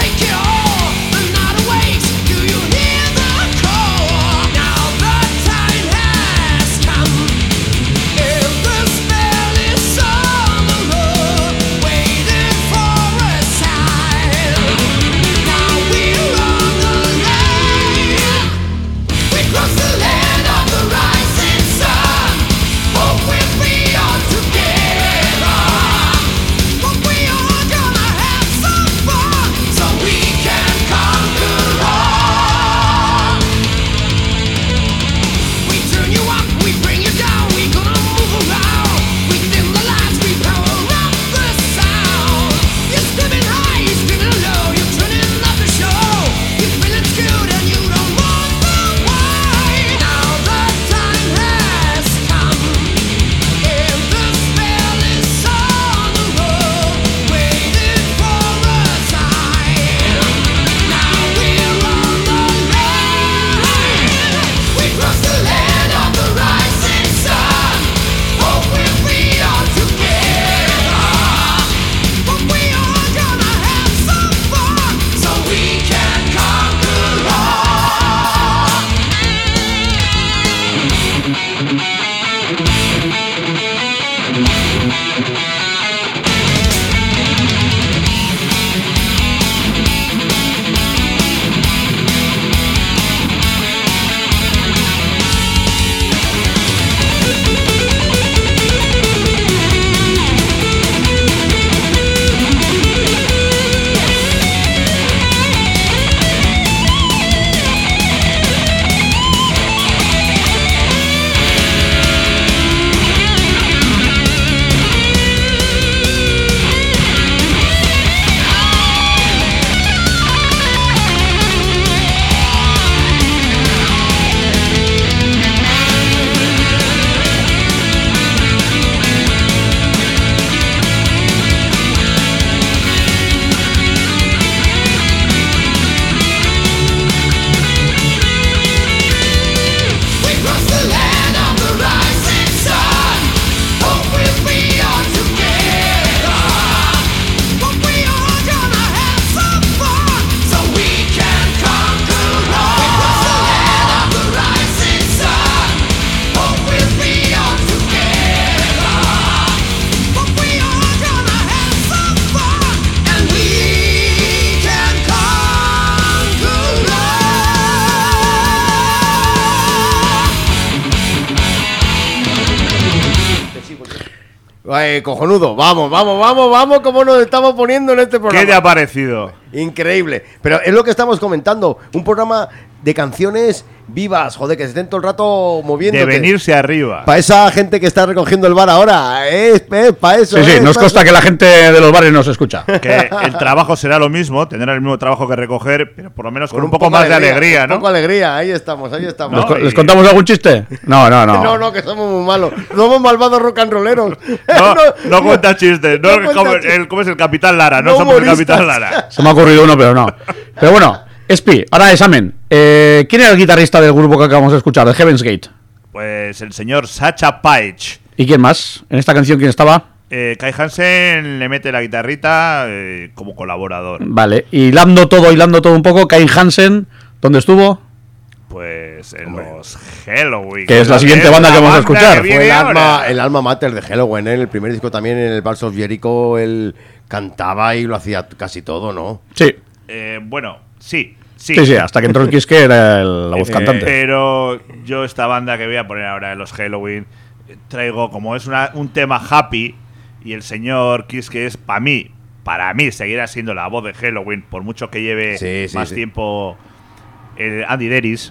[SPEAKER 1] Ay, cojonudo. Vamos, vamos, vamos, vamos, cómo nos estamos poniendo en este programa.
[SPEAKER 2] ¿Qué te ha parecido?
[SPEAKER 1] Increíble. Pero es lo que estamos comentando. Un programa de canciones vivas, joder, que se estén todo el rato moviendo.
[SPEAKER 2] De venirse arriba.
[SPEAKER 1] Para esa gente que está recogiendo el bar ahora. Es, es para eso.
[SPEAKER 3] Sí, sí,
[SPEAKER 1] es,
[SPEAKER 3] nos
[SPEAKER 1] pa'
[SPEAKER 3] consta
[SPEAKER 1] eso.
[SPEAKER 3] que la gente de los bares nos escucha.
[SPEAKER 2] Que el trabajo será lo mismo, tendrá el mismo trabajo que recoger, pero por lo menos con,
[SPEAKER 1] Con
[SPEAKER 2] un poco, más de alegría,
[SPEAKER 1] Un
[SPEAKER 2] ¿no?
[SPEAKER 1] poco de alegría, ahí estamos, ahí estamos.
[SPEAKER 3] ¿Les,
[SPEAKER 2] No,
[SPEAKER 3] co-
[SPEAKER 2] y-
[SPEAKER 3] les contamos algún chiste? No, no, no.
[SPEAKER 1] No, no, que somos muy malos. Somos malvados rock and rolleros.
[SPEAKER 2] No, no cuenta chistes, no,
[SPEAKER 1] no
[SPEAKER 2] es
[SPEAKER 1] cuenta
[SPEAKER 2] como,
[SPEAKER 1] chistes.
[SPEAKER 2] el, ¿cómo es el Capitán Lara? No,
[SPEAKER 1] No
[SPEAKER 2] somos el
[SPEAKER 1] humoristas.
[SPEAKER 2] Capitán Lara.
[SPEAKER 3] Se me ha ocurrido uno, pero no. Pero bueno, Espi, ahora examen. Eh, ¿Quién era el guitarrista del grupo que acabamos de escuchar, de Heaven's Gate?
[SPEAKER 2] Pues el señor Sacha Paich.
[SPEAKER 3] ¿Y quién más? En esta canción, ¿quién estaba?
[SPEAKER 2] Eh, Kai Hansen le mete la guitarrita eh, como colaborador.
[SPEAKER 3] Vale, hilando todo, hilando todo un poco, Kai Hansen, ¿dónde estuvo?
[SPEAKER 2] Pues en los Halloween.
[SPEAKER 3] Que es la siguiente banda que vamos a escuchar.
[SPEAKER 1] Fue el alma, el alma mater de Halloween, ¿eh? En el primer disco también, en el Vals of Jericho, él cantaba y lo hacía casi todo, ¿no?
[SPEAKER 3] Sí,
[SPEAKER 2] Eh, bueno, sí, sí.
[SPEAKER 3] sí, sí, hasta que entró el Kiske era el- la voz
[SPEAKER 2] Eh,
[SPEAKER 3] cantante.
[SPEAKER 2] Pero yo esta banda que voy a poner ahora en los Halloween eh, traigo como es una, un tema happy y el señor Kiss que es para mí, para mí seguirá siendo la voz de Halloween por mucho que lleve
[SPEAKER 1] Sí, sí,
[SPEAKER 2] más
[SPEAKER 1] sí.
[SPEAKER 2] tiempo eh, Andy Deris.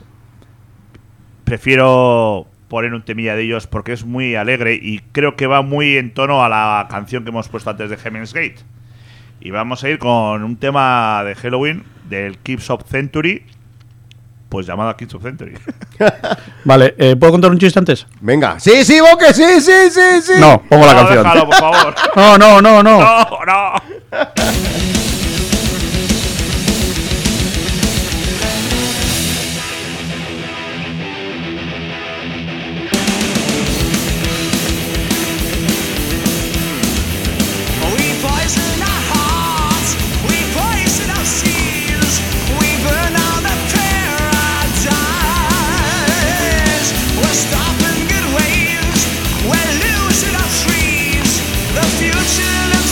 [SPEAKER 2] Prefiero poner un temilla de ellos porque es muy alegre y creo que va muy en tono a la canción que hemos puesto antes de Heaven's Gate. Y vamos a ir con un tema de Halloween del Kids of Century, pues llamado Kids of Century.
[SPEAKER 3] Vale, eh, ¿puedo contar un chiste antes?
[SPEAKER 1] Venga. Sí, sí, Boque, sí, sí, sí, sí.
[SPEAKER 3] No, pongo la
[SPEAKER 2] No,
[SPEAKER 3] canción.
[SPEAKER 2] déjalo, por favor.
[SPEAKER 3] No, no, no, no.
[SPEAKER 2] No, no.
[SPEAKER 6] We poison our hearts, we poison our seas, we burn out the paradise. We're stopping good waves, we're losing our trees. The future looks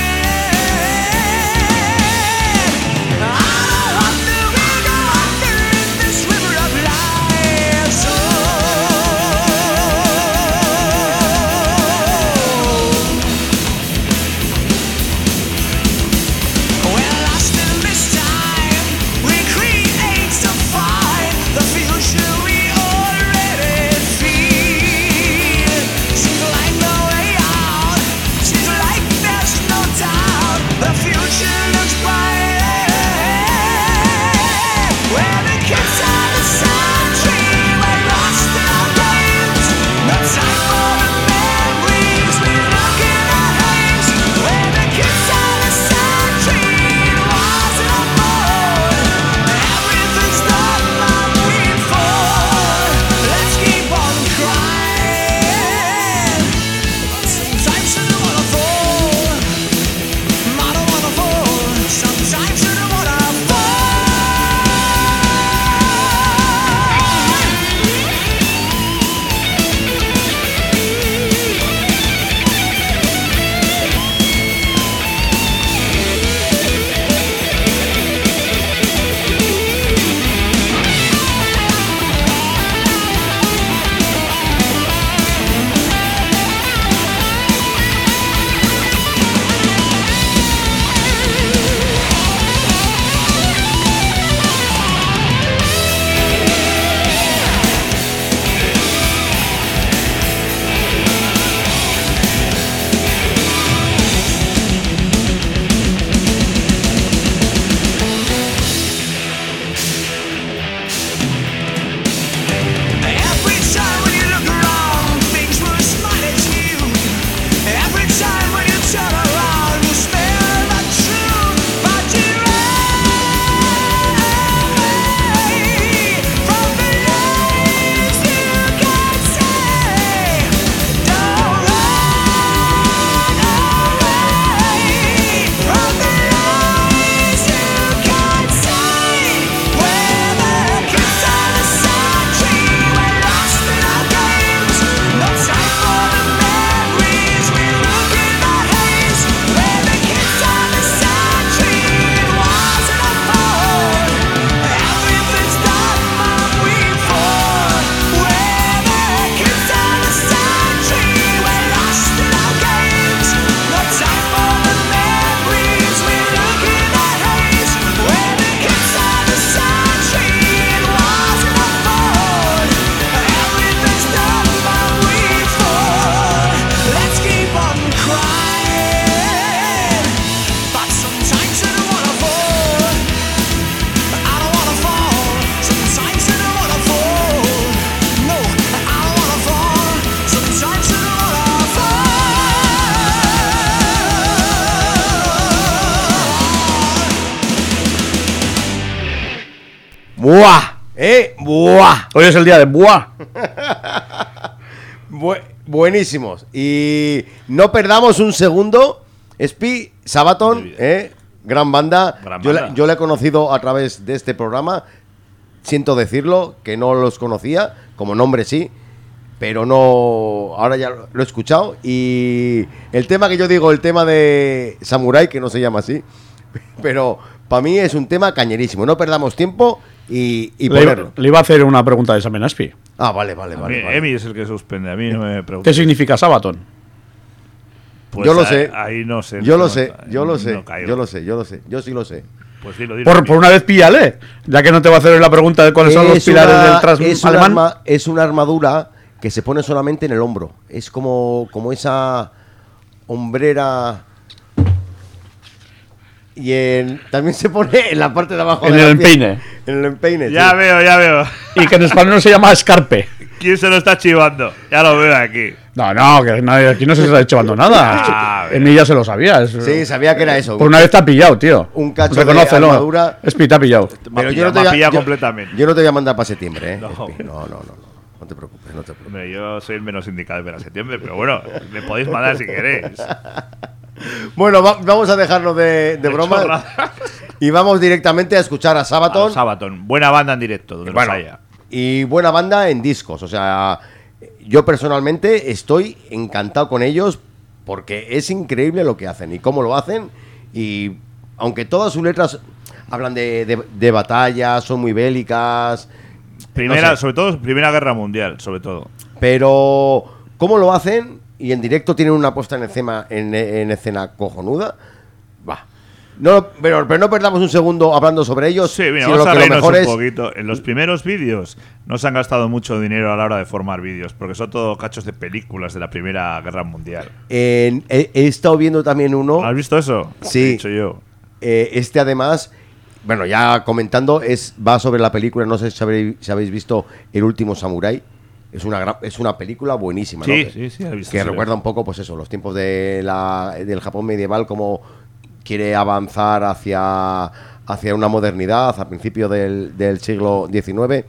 [SPEAKER 6] bright. I wonder we'll go under in this river of lies. Oh. We're lost in this time. We create to find the future we already feel. Seems like no way out. Seems like
[SPEAKER 1] ¡Buah! ¿Eh? ¡Buah!
[SPEAKER 3] Hoy es el día de buah.
[SPEAKER 1] Bu- buenísimos. Y no perdamos un segundo. Espi, Sabaton, ¿eh? Gran banda.
[SPEAKER 2] Gran
[SPEAKER 1] Yo,
[SPEAKER 2] banda.
[SPEAKER 1] La, yo la he conocido a través de este programa. Siento decirlo, que no los conocía. Como nombre sí. Pero no. Ahora ya lo he escuchado. Y el tema que yo digo, el tema de Samurai, que no se llama así. Pero para mí es un tema cañerísimo. No perdamos tiempo y, y
[SPEAKER 3] Le,
[SPEAKER 1] ponerlo.
[SPEAKER 3] le iba a hacer una pregunta de Examen Aspi.
[SPEAKER 1] Ah, vale, vale,
[SPEAKER 2] A mí,
[SPEAKER 1] vale. vale.
[SPEAKER 2] Emi es el que suspende, a mí no me pregunta.
[SPEAKER 3] ¿Qué significa Sabaton?
[SPEAKER 2] Pues
[SPEAKER 1] Yo lo
[SPEAKER 2] ahí-
[SPEAKER 1] sé.
[SPEAKER 2] Ahí no sé.
[SPEAKER 1] Yo
[SPEAKER 2] no
[SPEAKER 1] lo
[SPEAKER 2] sé,
[SPEAKER 1] sé, yo lo
[SPEAKER 2] no
[SPEAKER 1] sé,
[SPEAKER 2] caigo.
[SPEAKER 1] yo lo sé, yo lo sé, yo sí lo sé.
[SPEAKER 2] Pues dilo, dilo.
[SPEAKER 3] Por,
[SPEAKER 2] Emi.
[SPEAKER 3] por una vez píllale, ya que no te va a hacer hoy la pregunta de cuáles son los
[SPEAKER 1] Es
[SPEAKER 3] pilares
[SPEAKER 1] una-
[SPEAKER 3] del trans
[SPEAKER 1] es, una
[SPEAKER 3] alemán.
[SPEAKER 1] arma- es una armadura que se pone solamente en el hombro. Es como, como esa hombrera. Y en- también se pone en la parte de abajo
[SPEAKER 3] En
[SPEAKER 1] de
[SPEAKER 3] el
[SPEAKER 1] la piel.
[SPEAKER 3] empeine.
[SPEAKER 1] En el empeine.
[SPEAKER 2] Ya
[SPEAKER 1] sí.
[SPEAKER 2] veo, ya veo.
[SPEAKER 3] Y que en español se llama escarpe.
[SPEAKER 2] ¿Quién se lo está chivando? Ya lo veo aquí.
[SPEAKER 3] No, no, que nadie, aquí no se está echando nada.
[SPEAKER 2] Ah,
[SPEAKER 3] Emi ya se lo sabía. es-
[SPEAKER 1] Sí, sabía que era eso.
[SPEAKER 3] Por una vez te ha pillado, tío.
[SPEAKER 1] Un cacho de
[SPEAKER 3] Reconócelo.
[SPEAKER 1] armadura.
[SPEAKER 3] Espi, te ha pillado.
[SPEAKER 2] Me ha
[SPEAKER 1] Pero yo no
[SPEAKER 2] pillado,
[SPEAKER 1] te
[SPEAKER 2] me
[SPEAKER 1] voy
[SPEAKER 2] ha
[SPEAKER 1] a-
[SPEAKER 2] pillado
[SPEAKER 1] yo-
[SPEAKER 2] completamente.
[SPEAKER 1] Yo no te voy a mandar para septiembre, ¿eh?
[SPEAKER 2] No.
[SPEAKER 1] Espi. No, no, no, no. No te preocupes, no te preocupes.
[SPEAKER 2] Hombre, yo soy el menos indicado para septiembre, pero bueno, me podéis mandar si queréis.
[SPEAKER 1] Bueno, va- vamos a dejarlo de, de
[SPEAKER 2] De
[SPEAKER 1] bromas
[SPEAKER 2] chorradas.
[SPEAKER 1] y vamos directamente a escuchar a Sabaton.
[SPEAKER 2] Sabaton, buena banda en directo, donde
[SPEAKER 1] Bueno,
[SPEAKER 2] los haya.
[SPEAKER 1] y buena banda en discos. O sea, yo personalmente estoy encantado con ellos porque es increíble lo que hacen y cómo lo hacen. Y aunque todas sus letras hablan de, de, de batallas, son muy bélicas,
[SPEAKER 2] Primera,
[SPEAKER 1] no sé.
[SPEAKER 2] sobre todo, Primera Guerra Mundial, sobre todo.
[SPEAKER 1] pero cómo lo hacen y en directo tienen una puesta en escena, en, en escena cojonuda. Va. No, pero, pero no perdamos un segundo hablando sobre ellos.
[SPEAKER 2] Sí, mira,
[SPEAKER 1] sino
[SPEAKER 2] vamos a
[SPEAKER 1] que lo
[SPEAKER 2] reírnos
[SPEAKER 1] mejor
[SPEAKER 2] un
[SPEAKER 1] es-
[SPEAKER 2] poquito. En los primeros vídeos no se han gastado mucho dinero a la hora de formar vídeos, porque son todo cachos de películas de la Primera Guerra Mundial.
[SPEAKER 1] en- he, he estado viendo también uno.
[SPEAKER 2] ¿Has visto eso?
[SPEAKER 1] Sí.
[SPEAKER 2] He dicho yo.
[SPEAKER 1] Eh, este además, bueno, ya comentando, es va sobre la película, no sé si habéis, si habéis visto El último samurái. Es una gran- es una película buenísima, ¿no?
[SPEAKER 2] Sí,
[SPEAKER 1] Que-
[SPEAKER 2] sí, sí, la he visto,
[SPEAKER 1] Que
[SPEAKER 2] sí,
[SPEAKER 1] recuerda un poco, pues eso, los tiempos de la, del Japón medieval, como quiere avanzar hacia, hacia una modernidad a principios del, del siglo diecinueve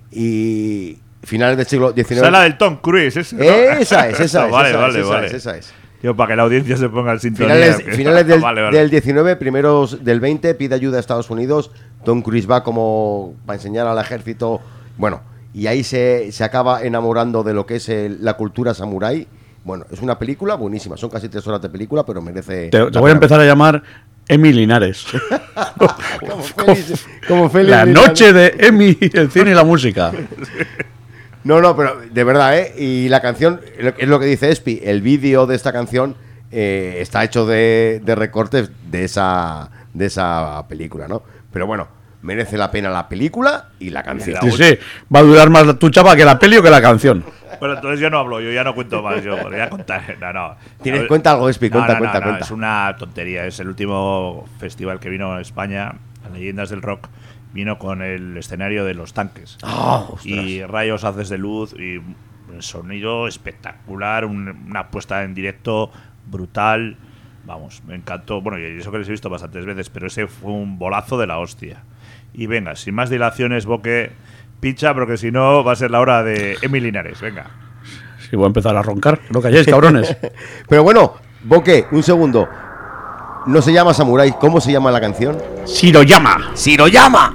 [SPEAKER 1] y finales del siglo
[SPEAKER 2] Esa es la
[SPEAKER 1] diecinueve.
[SPEAKER 2] del Tom Cruise, ese, ¿no?
[SPEAKER 1] Esa es, esa es,
[SPEAKER 2] Vale,
[SPEAKER 1] esa
[SPEAKER 2] vale,
[SPEAKER 1] es, esa
[SPEAKER 2] vale.
[SPEAKER 1] es, esa es.
[SPEAKER 2] Yo, para que la audiencia se ponga en sintonía.
[SPEAKER 1] Finales,
[SPEAKER 2] que-
[SPEAKER 1] finales del,
[SPEAKER 2] Vale, vale.
[SPEAKER 1] del diecinueve, primeros del veinte, pide ayuda a Estados Unidos. Tom Cruise va como para enseñar al ejército. Bueno, y ahí se, se acaba enamorando de lo que es el- la cultura samurái. Bueno, es una película buenísima. Son casi tres horas de película, pero merece.
[SPEAKER 3] Te, te voy a empezar a llamar Emi Linares.
[SPEAKER 1] Como Félix- como Félix
[SPEAKER 3] La
[SPEAKER 1] Linares.
[SPEAKER 3] noche de Emi, el cine y la música.
[SPEAKER 1] No, no, pero de verdad, ¿eh? Y la canción, es lo que dice Espi, el vídeo de esta canción eh, está hecho de, de recortes de esa, de esa película, ¿no? Pero bueno, merece la pena la película y la canción.
[SPEAKER 3] Sí, sí. Va a durar más tu chapa que la peli o que la canción.
[SPEAKER 2] Bueno, entonces yo no hablo, yo ya no cuento más. Yo voy a contar. No, no.
[SPEAKER 1] Tienes-
[SPEAKER 2] A ver-
[SPEAKER 1] cuenta algo, Espi,
[SPEAKER 2] No,
[SPEAKER 1] cuenta,
[SPEAKER 2] no,
[SPEAKER 1] cuenta,
[SPEAKER 2] no, no,
[SPEAKER 1] cuenta.
[SPEAKER 2] Es una tontería. Es el último festival que vino a España, a Leyendas del Rock. Vino con el escenario de los tanques.
[SPEAKER 1] Ah, ostras.
[SPEAKER 2] y rayos haces de luz y un sonido espectacular, un- una puesta en directo brutal. Vamos, me encantó. Bueno, y eso que les he visto bastantes veces, pero ese fue un bolazo de la hostia. Y venga, sin más dilaciones, Boque, pincha, porque si no va a ser la hora de Emi Linares. Venga.
[SPEAKER 3] Si voy a empezar a roncar, no calléis, cabrones.
[SPEAKER 1] Pero bueno, Boque, un segundo. No se llama Samurai, ¿cómo se llama la canción?
[SPEAKER 3] Shiroyama.
[SPEAKER 1] ¡Shiroyama!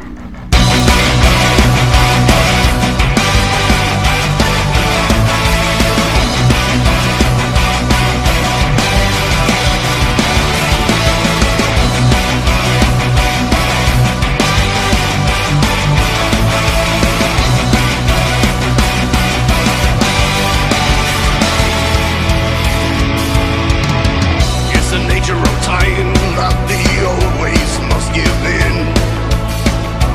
[SPEAKER 6] It's the nature of time that the old ways must give in.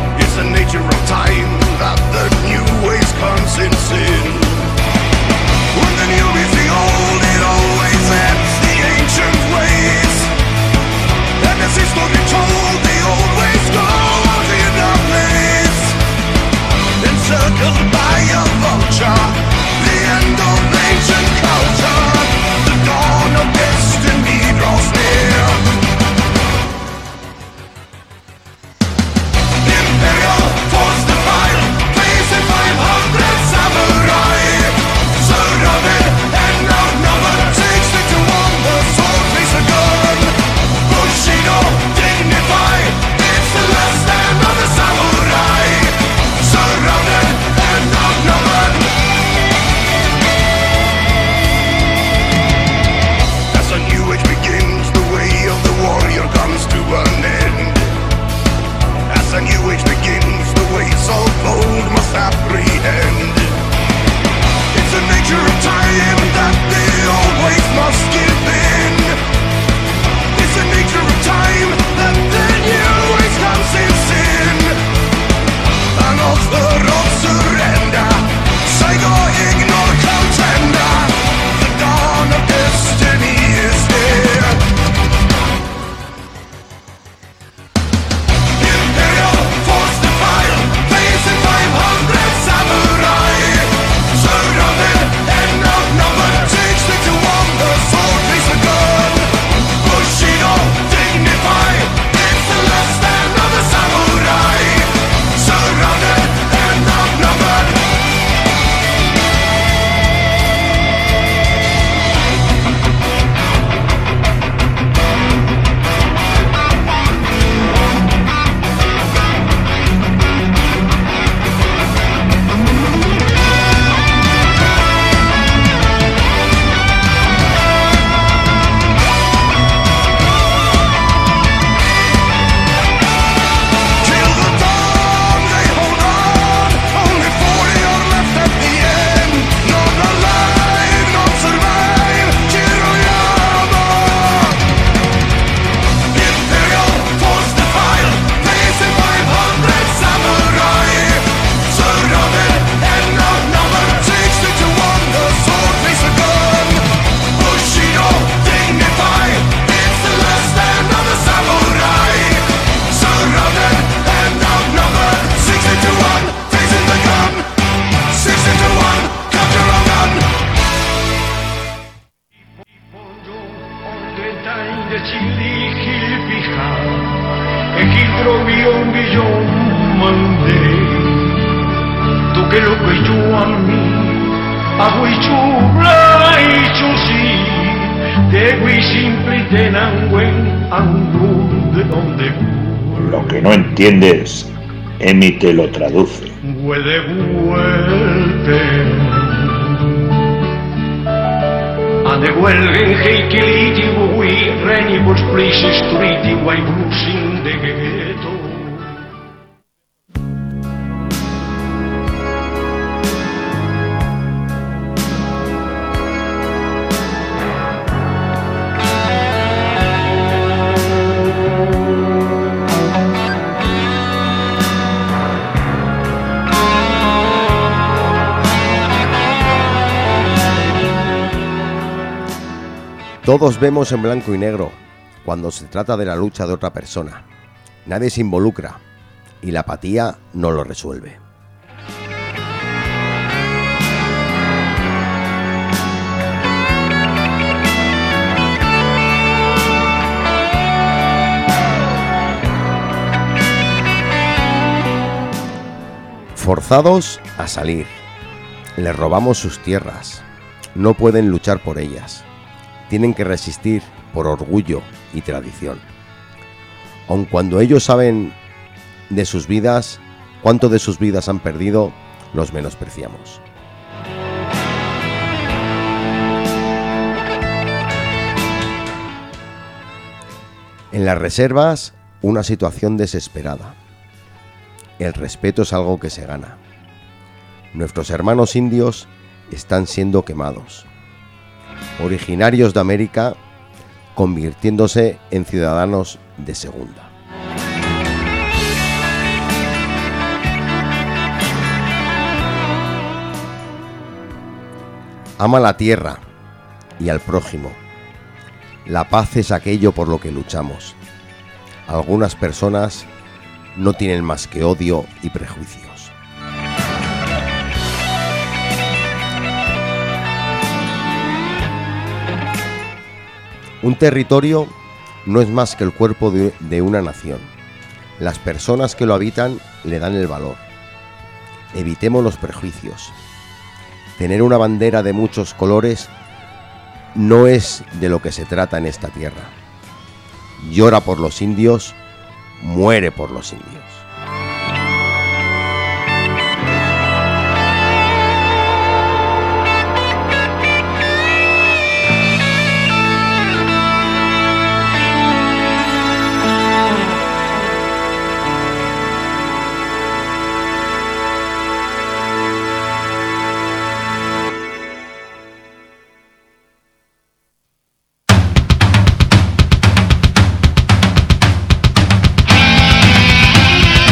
[SPEAKER 8] tentai decidi chi pica e chi trovi un billon mandei tu che lo puoi giù a me a cui giù blai giù sì de cui simpli tenanguen angun de donde
[SPEAKER 4] Lo que no entiendes, Emi te lo traduce.
[SPEAKER 8] puede vuelte a de huelgen heikiliti ui reni por splici streeti guai brusin de ghetto.
[SPEAKER 1] Todos vemos en blanco y negro cuando se trata de la lucha de otra persona. Nadie se involucra y la apatía no lo resuelve. Forzados a salir, les robamos sus tierras, no pueden luchar por ellas. Tienen que resistir por orgullo y tradición. Aun cuando ellos saben de sus vidas, cuánto de sus vidas han perdido, los menospreciamos. En las reservas, una situación desesperada. El respeto es algo que se gana. Nuestros hermanos indios están siendo quemados. Originarios de América convirtiéndose en ciudadanos de segunda. Ama la tierra y al prójimo. La paz es aquello por lo que luchamos. Algunas personas no tienen más que odio y prejuicios. Un territorio no es más que el cuerpo de, de una nación. Las personas que lo habitan le dan el valor. Evitemos los prejuicios. Tener una bandera de muchos colores no es de lo que se trata en esta tierra. Llora por los indios, muere por los indios.
[SPEAKER 5] Thank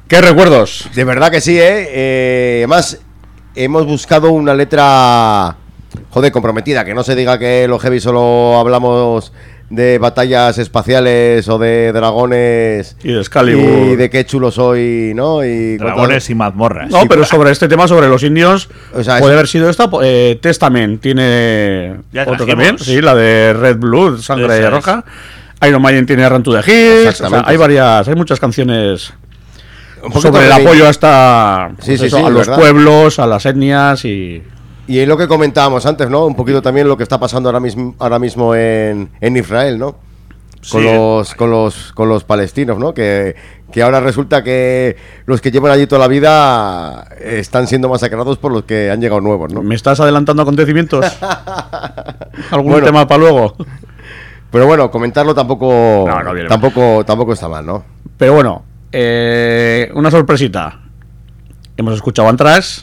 [SPEAKER 3] ¿Qué recuerdos?
[SPEAKER 1] De verdad que sí, ¿eh? eh además, hemos buscado una letra, joder, comprometida, que no se diga que los heavy solo hablamos de batallas espaciales o de dragones
[SPEAKER 3] y de Excalibur
[SPEAKER 1] y de qué chulo soy, ¿no? Y
[SPEAKER 2] dragones
[SPEAKER 1] cuántas...
[SPEAKER 2] y mazmorras.
[SPEAKER 3] No,
[SPEAKER 1] sí,
[SPEAKER 3] pero
[SPEAKER 1] pues,
[SPEAKER 3] sobre este tema, sobre los indios,
[SPEAKER 1] o sea,
[SPEAKER 3] puede
[SPEAKER 1] es...
[SPEAKER 3] haber sido esta. Eh, Testament tiene
[SPEAKER 2] Ya
[SPEAKER 3] otro
[SPEAKER 2] trajimos.
[SPEAKER 3] también, sí, la de Red Blood, sangre
[SPEAKER 2] Esa es.
[SPEAKER 3] roja. Iron Maiden tiene Run to the Hills. O sea,
[SPEAKER 1] Exactamente.
[SPEAKER 3] hay varias, hay muchas canciones
[SPEAKER 1] Un poquito
[SPEAKER 3] sobre el
[SPEAKER 1] de-
[SPEAKER 3] apoyo hasta
[SPEAKER 1] Sí,
[SPEAKER 3] pues
[SPEAKER 1] sí,
[SPEAKER 3] eso,
[SPEAKER 1] sí,
[SPEAKER 3] a los
[SPEAKER 1] ¿verdad?
[SPEAKER 3] pueblos, a las etnias y.
[SPEAKER 1] Y es lo que comentábamos antes, ¿no? Un poquito también lo que está pasando ahora mismo, ahora mismo en, en Israel, ¿no? Con,
[SPEAKER 2] Sí.
[SPEAKER 1] los, con, los, con los palestinos, ¿no? Que, que ahora resulta que los que llevan allí toda la vida están siendo masacrados por los que han llegado nuevos, ¿no?
[SPEAKER 3] ¿Me estás adelantando acontecimientos? ¿Algún
[SPEAKER 1] Bueno.
[SPEAKER 3] tema para luego?
[SPEAKER 1] Pero bueno, comentarlo tampoco,
[SPEAKER 3] No, no viene
[SPEAKER 1] tampoco, tampoco está mal, ¿no?
[SPEAKER 3] Pero bueno, eh, una sorpresita. Hemos escuchado Anthrax,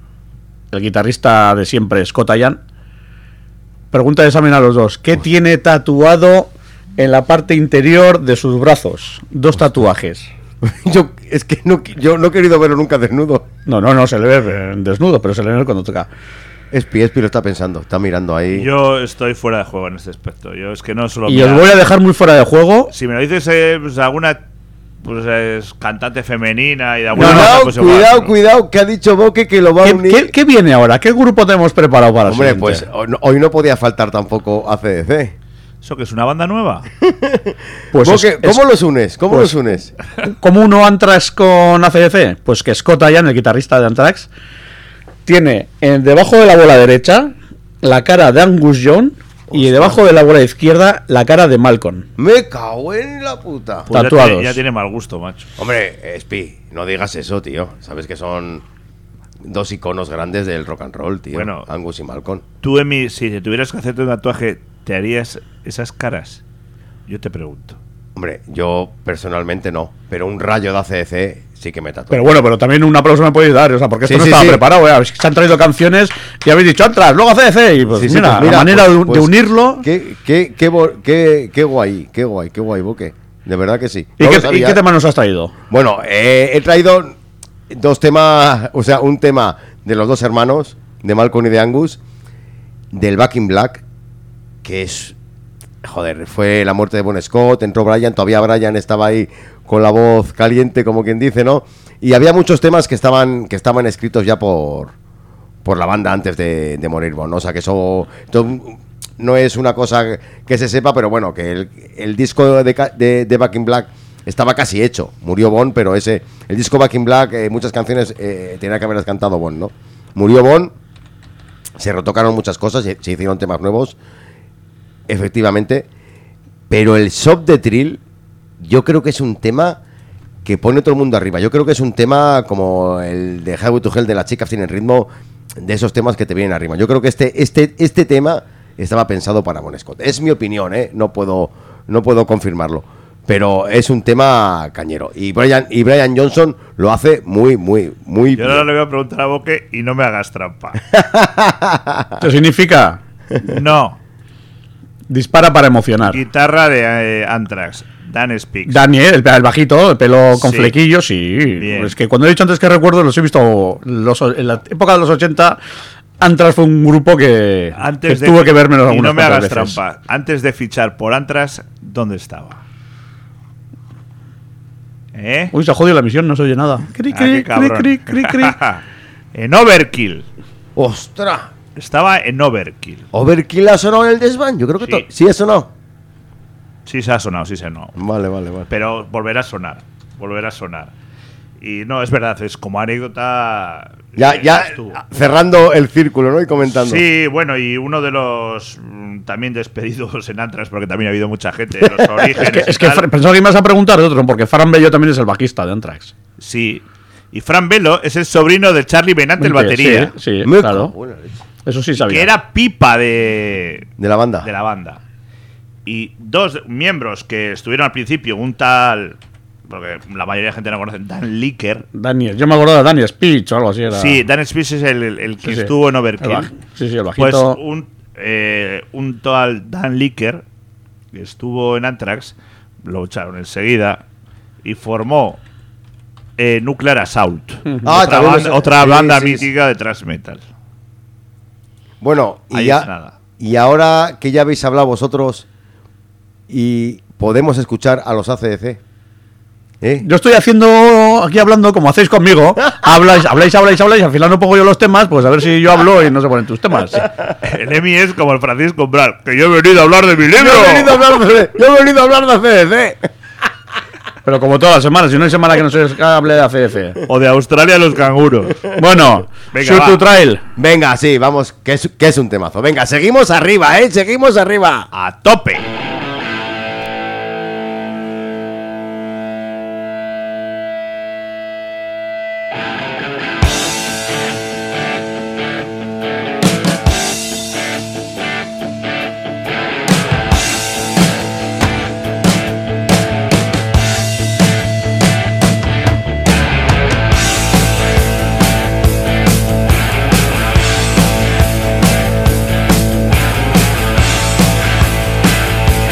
[SPEAKER 3] el guitarrista de siempre, Scott Ian. Pregunta de examen a los dos. ¿Qué tiene tatuado en la parte interior de sus brazos? Dos tatuajes.
[SPEAKER 1] Yo es que no, yo no he querido verlo nunca desnudo.
[SPEAKER 3] No, no, no se le ve eh, desnudo, pero se le ve cuando toca.
[SPEAKER 1] Espi, Espi lo está pensando, está mirando ahí.
[SPEAKER 2] Yo estoy fuera de juego en este aspecto. Yo es que no solo.
[SPEAKER 3] Y os voy a dejar muy fuera de juego.
[SPEAKER 2] Si me lo dices, eh, pues, alguna pues, es cantante femenina y de alguna
[SPEAKER 1] Cuidado,
[SPEAKER 2] manera, pues, igual,
[SPEAKER 1] cuidado,
[SPEAKER 2] ¿no?
[SPEAKER 1] cuidado, que ha dicho Boque que lo va a
[SPEAKER 3] ¿Qué,
[SPEAKER 1] unir.
[SPEAKER 3] qué- qué viene ahora? ¿Qué grupo tenemos preparado para el
[SPEAKER 1] Hombre,
[SPEAKER 3] siguiente?
[SPEAKER 1] pues hoy no, hoy no podía faltar tampoco A C D C.
[SPEAKER 2] ¿Eso que es una banda nueva?
[SPEAKER 3] Pues
[SPEAKER 1] Boque,
[SPEAKER 3] es- es-
[SPEAKER 1] ¿cómo los unes? ¿Cómo
[SPEAKER 3] pues-
[SPEAKER 1] los unes?
[SPEAKER 3] ¿Cómo uno Anthrax con A C D C? Pues que Scott Ian, el guitarrista de Anthrax, tiene en, debajo de la bola derecha la cara de Angus Young y debajo de la bola izquierda la cara de Malcolm.
[SPEAKER 1] Me cago en la puta.
[SPEAKER 2] Pues ya
[SPEAKER 3] Tatuados.
[SPEAKER 2] tiene, ya tiene mal gusto, macho.
[SPEAKER 1] Hombre, Espi, no digas eso, tío. Sabes que son dos iconos grandes del rock and roll, tío.
[SPEAKER 2] Bueno.
[SPEAKER 1] Angus y Malcolm.
[SPEAKER 2] Tú, Emi, si te tuvieras que hacerte un tatuaje, ¿te harías esas caras? Yo te pregunto.
[SPEAKER 1] Hombre, yo personalmente no, pero un rayo de A C D C sí que me tatúo.
[SPEAKER 3] Pero bueno, pero también un aplauso me podéis dar, o sea, porque esto
[SPEAKER 1] Sí,
[SPEAKER 3] no
[SPEAKER 1] sí,
[SPEAKER 3] estaba
[SPEAKER 1] sí.
[SPEAKER 3] preparado, ¿eh? Se han traído canciones y habéis dicho Anthrax, luego A C D C y pues
[SPEAKER 1] Sí, sí,
[SPEAKER 3] mira,
[SPEAKER 1] pues
[SPEAKER 3] la manera
[SPEAKER 1] pues-
[SPEAKER 3] de,
[SPEAKER 1] pues
[SPEAKER 3] de unirlo.
[SPEAKER 1] Qué, qué, qué, bo- qué, qué guay, qué guay, qué guay, Boque. De verdad que sí.
[SPEAKER 3] ¿Y,
[SPEAKER 1] No
[SPEAKER 3] qué,
[SPEAKER 1] lo sabía.
[SPEAKER 3] y qué tema nos has traído?
[SPEAKER 1] Bueno, eh, he traído dos temas, o sea, un tema de los dos hermanos, de Malcolm y de Angus, del Back in Black, que es, joder, fue la muerte de Bon Scott, entró Brian, todavía Brian estaba ahí con la voz caliente, como quien dice, ¿no? Y había muchos temas que estaban, que estaban escritos ya por, por la banda antes de, de morir Bon, ¿no? O sea, que eso, esto no es una cosa que se sepa, pero bueno, que el, el disco de, ca- de, de Back in Black estaba casi hecho. Murió Bon, pero ese el disco Back in Black, eh, muchas canciones eh, tenía que haberlas cantado Bon, ¿no? Murió Bon, se retocaron muchas cosas, se, se hicieron temas nuevos, efectivamente, pero el Shop de Thrill, yo creo que es un tema que pone todo el mundo arriba. Yo creo que es un tema como el de Highway to Hell de las chicas tienen ritmo, de esos temas que te vienen arriba. Yo creo que este, este, este tema estaba pensado para Bon Scott. Es mi opinión, ¿eh? No puedo, no puedo confirmarlo. Pero es un tema cañero. Y Brian, y Brian Johnson lo hace muy, muy, muy
[SPEAKER 2] Yo
[SPEAKER 1] bien.
[SPEAKER 2] ahora le voy a preguntar a Boque y no me hagas trampa.
[SPEAKER 3] ¿Qué significa?
[SPEAKER 2] No.
[SPEAKER 3] Dispara para emocionar.
[SPEAKER 2] Guitarra de eh, Anthrax. Dan Speaks.
[SPEAKER 3] Daniel, el, el bajito, el pelo con
[SPEAKER 2] Sí.
[SPEAKER 3] flequillos, sí.
[SPEAKER 2] Bien.
[SPEAKER 3] Es que cuando he dicho antes que recuerdo, los he visto los, en la época de los ochenta. Anthrax fue un grupo que,
[SPEAKER 2] Antes
[SPEAKER 3] que
[SPEAKER 2] de
[SPEAKER 3] tuve que verme
[SPEAKER 2] y
[SPEAKER 3] algunas
[SPEAKER 2] no me
[SPEAKER 3] cuantas
[SPEAKER 2] hagas
[SPEAKER 3] veces.
[SPEAKER 2] trampa. Antes de fichar por Anthrax, ¿dónde estaba? ¿Eh?
[SPEAKER 3] Uy, se ha jodido la misión, no se oye nada. Cri,
[SPEAKER 2] Ah,
[SPEAKER 3] cri,
[SPEAKER 2] qué
[SPEAKER 3] cri,
[SPEAKER 2] cabrón.
[SPEAKER 3] cri, cri, cri.
[SPEAKER 2] En Overkill.
[SPEAKER 1] ¡Ostras!
[SPEAKER 2] Estaba en Overkill.
[SPEAKER 1] ¿Overkill ha sonado en el desván? Yo creo que
[SPEAKER 2] Sí.
[SPEAKER 1] to- sí ha sonado.
[SPEAKER 2] Sí se ha sonado, sí se ha sonado.
[SPEAKER 1] Vale, vale, vale.
[SPEAKER 2] Pero volverá a sonar. Volverá a sonar. Y no, es verdad, es como anécdota.
[SPEAKER 1] Ya,
[SPEAKER 2] eh,
[SPEAKER 1] ya
[SPEAKER 2] estuvo.
[SPEAKER 1] cerrando el círculo, ¿no? Y comentando.
[SPEAKER 2] Sí, bueno, y uno de los mm, también despedidos en Anthrax, porque también ha habido mucha gente de los orígenes.
[SPEAKER 3] Que- es
[SPEAKER 2] y
[SPEAKER 3] que
[SPEAKER 2] tal.
[SPEAKER 3] Fra- pensaba que ibas a preguntar de otro, porque Fran Bello también es el bajista de Anthrax.
[SPEAKER 2] Sí. Y Fran Bello es el sobrino de Charlie Benante, el batería.
[SPEAKER 3] Sí, sí,
[SPEAKER 1] Me
[SPEAKER 3] claro.
[SPEAKER 1] cago en la leche.
[SPEAKER 3] Eso sí sabía.
[SPEAKER 2] Que era pipa de,
[SPEAKER 1] De la banda.
[SPEAKER 2] de la banda. Y dos miembros que estuvieron al principio, un tal, porque la mayoría de gente no conoce, Dan Licker.
[SPEAKER 3] Daniel, yo me acuerdo de Daniel Speech o algo así. Era...
[SPEAKER 2] Sí, Dan Spears es el, el- el que
[SPEAKER 3] Sí, sí.
[SPEAKER 2] estuvo en
[SPEAKER 3] El
[SPEAKER 2] Overkill.
[SPEAKER 3] baj- Sí, sí, el
[SPEAKER 2] Pues
[SPEAKER 3] bajito.
[SPEAKER 2] un, eh, un tal Dan Licker, que estuvo en Anthrax, lo echaron enseguida y formó eh, Nuclear Assault.
[SPEAKER 1] Ah,
[SPEAKER 2] otra
[SPEAKER 1] también
[SPEAKER 2] banda,
[SPEAKER 1] lo-
[SPEAKER 2] otra
[SPEAKER 1] sí,
[SPEAKER 2] banda
[SPEAKER 1] sí,
[SPEAKER 2] mítica de thrash metal.
[SPEAKER 1] Bueno, y,
[SPEAKER 2] Ahí
[SPEAKER 1] ya,
[SPEAKER 2] es nada.
[SPEAKER 1] y ahora que ya habéis hablado vosotros y podemos escuchar a los A C D C. ¿Eh?
[SPEAKER 3] Yo estoy haciendo aquí hablando como hacéis conmigo. Habláis, habláis, habláis, habláis. Al final no pongo yo los temas, pues a ver si yo hablo y no se ponen tus temas.
[SPEAKER 2] El Emi es como el Francisco Umbral, que yo he venido a hablar de mi libro.
[SPEAKER 1] Yo he venido a hablar de, yo he venido a hablar de A C D C.
[SPEAKER 3] Pero como todas las semanas, si no hay semana que no se hable de A C D C.
[SPEAKER 2] O de Australia los canguros.
[SPEAKER 3] Bueno,
[SPEAKER 2] Venga,
[SPEAKER 3] Shoot
[SPEAKER 2] va.
[SPEAKER 3] to Trail.
[SPEAKER 1] Venga, sí, vamos, que es, que es un temazo. Venga, seguimos arriba, ¿eh? Seguimos arriba.
[SPEAKER 2] A tope.
[SPEAKER 5] Thank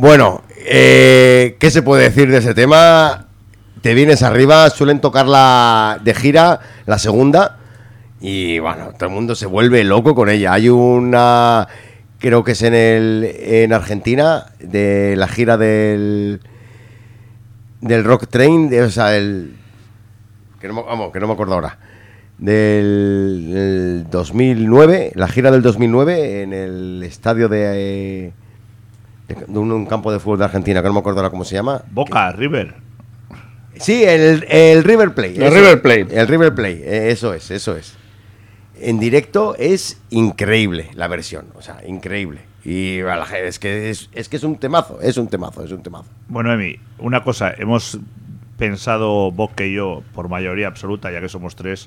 [SPEAKER 1] Bueno, eh, ¿qué se puede decir de ese tema? Te vienes arriba, suelen tocarla de gira, la segunda, y bueno, todo el mundo se vuelve loco con ella. Hay una, creo que es en el en Argentina, de la gira del del Rock Train, de, o sea, el que no, me- vamos, que no me acuerdo ahora, del, del dos mil nueve, la gira del dos mil nueve en el estadio de, de, de un, un campo de fútbol de Argentina, que no me acuerdo ahora cómo se llama.
[SPEAKER 2] Boca, River.
[SPEAKER 1] Sí, el, el River Plate.
[SPEAKER 3] El
[SPEAKER 1] eso,
[SPEAKER 3] River Plate.
[SPEAKER 1] El River Plate, eh, eso es, eso es. En directo es increíble la versión, o sea, increíble. Y a la gente, es que es, es que es un temazo, es un temazo, es un temazo.
[SPEAKER 2] Bueno, Emi, una cosa, hemos pensado Boca y yo, por mayoría absoluta, ya que somos tres,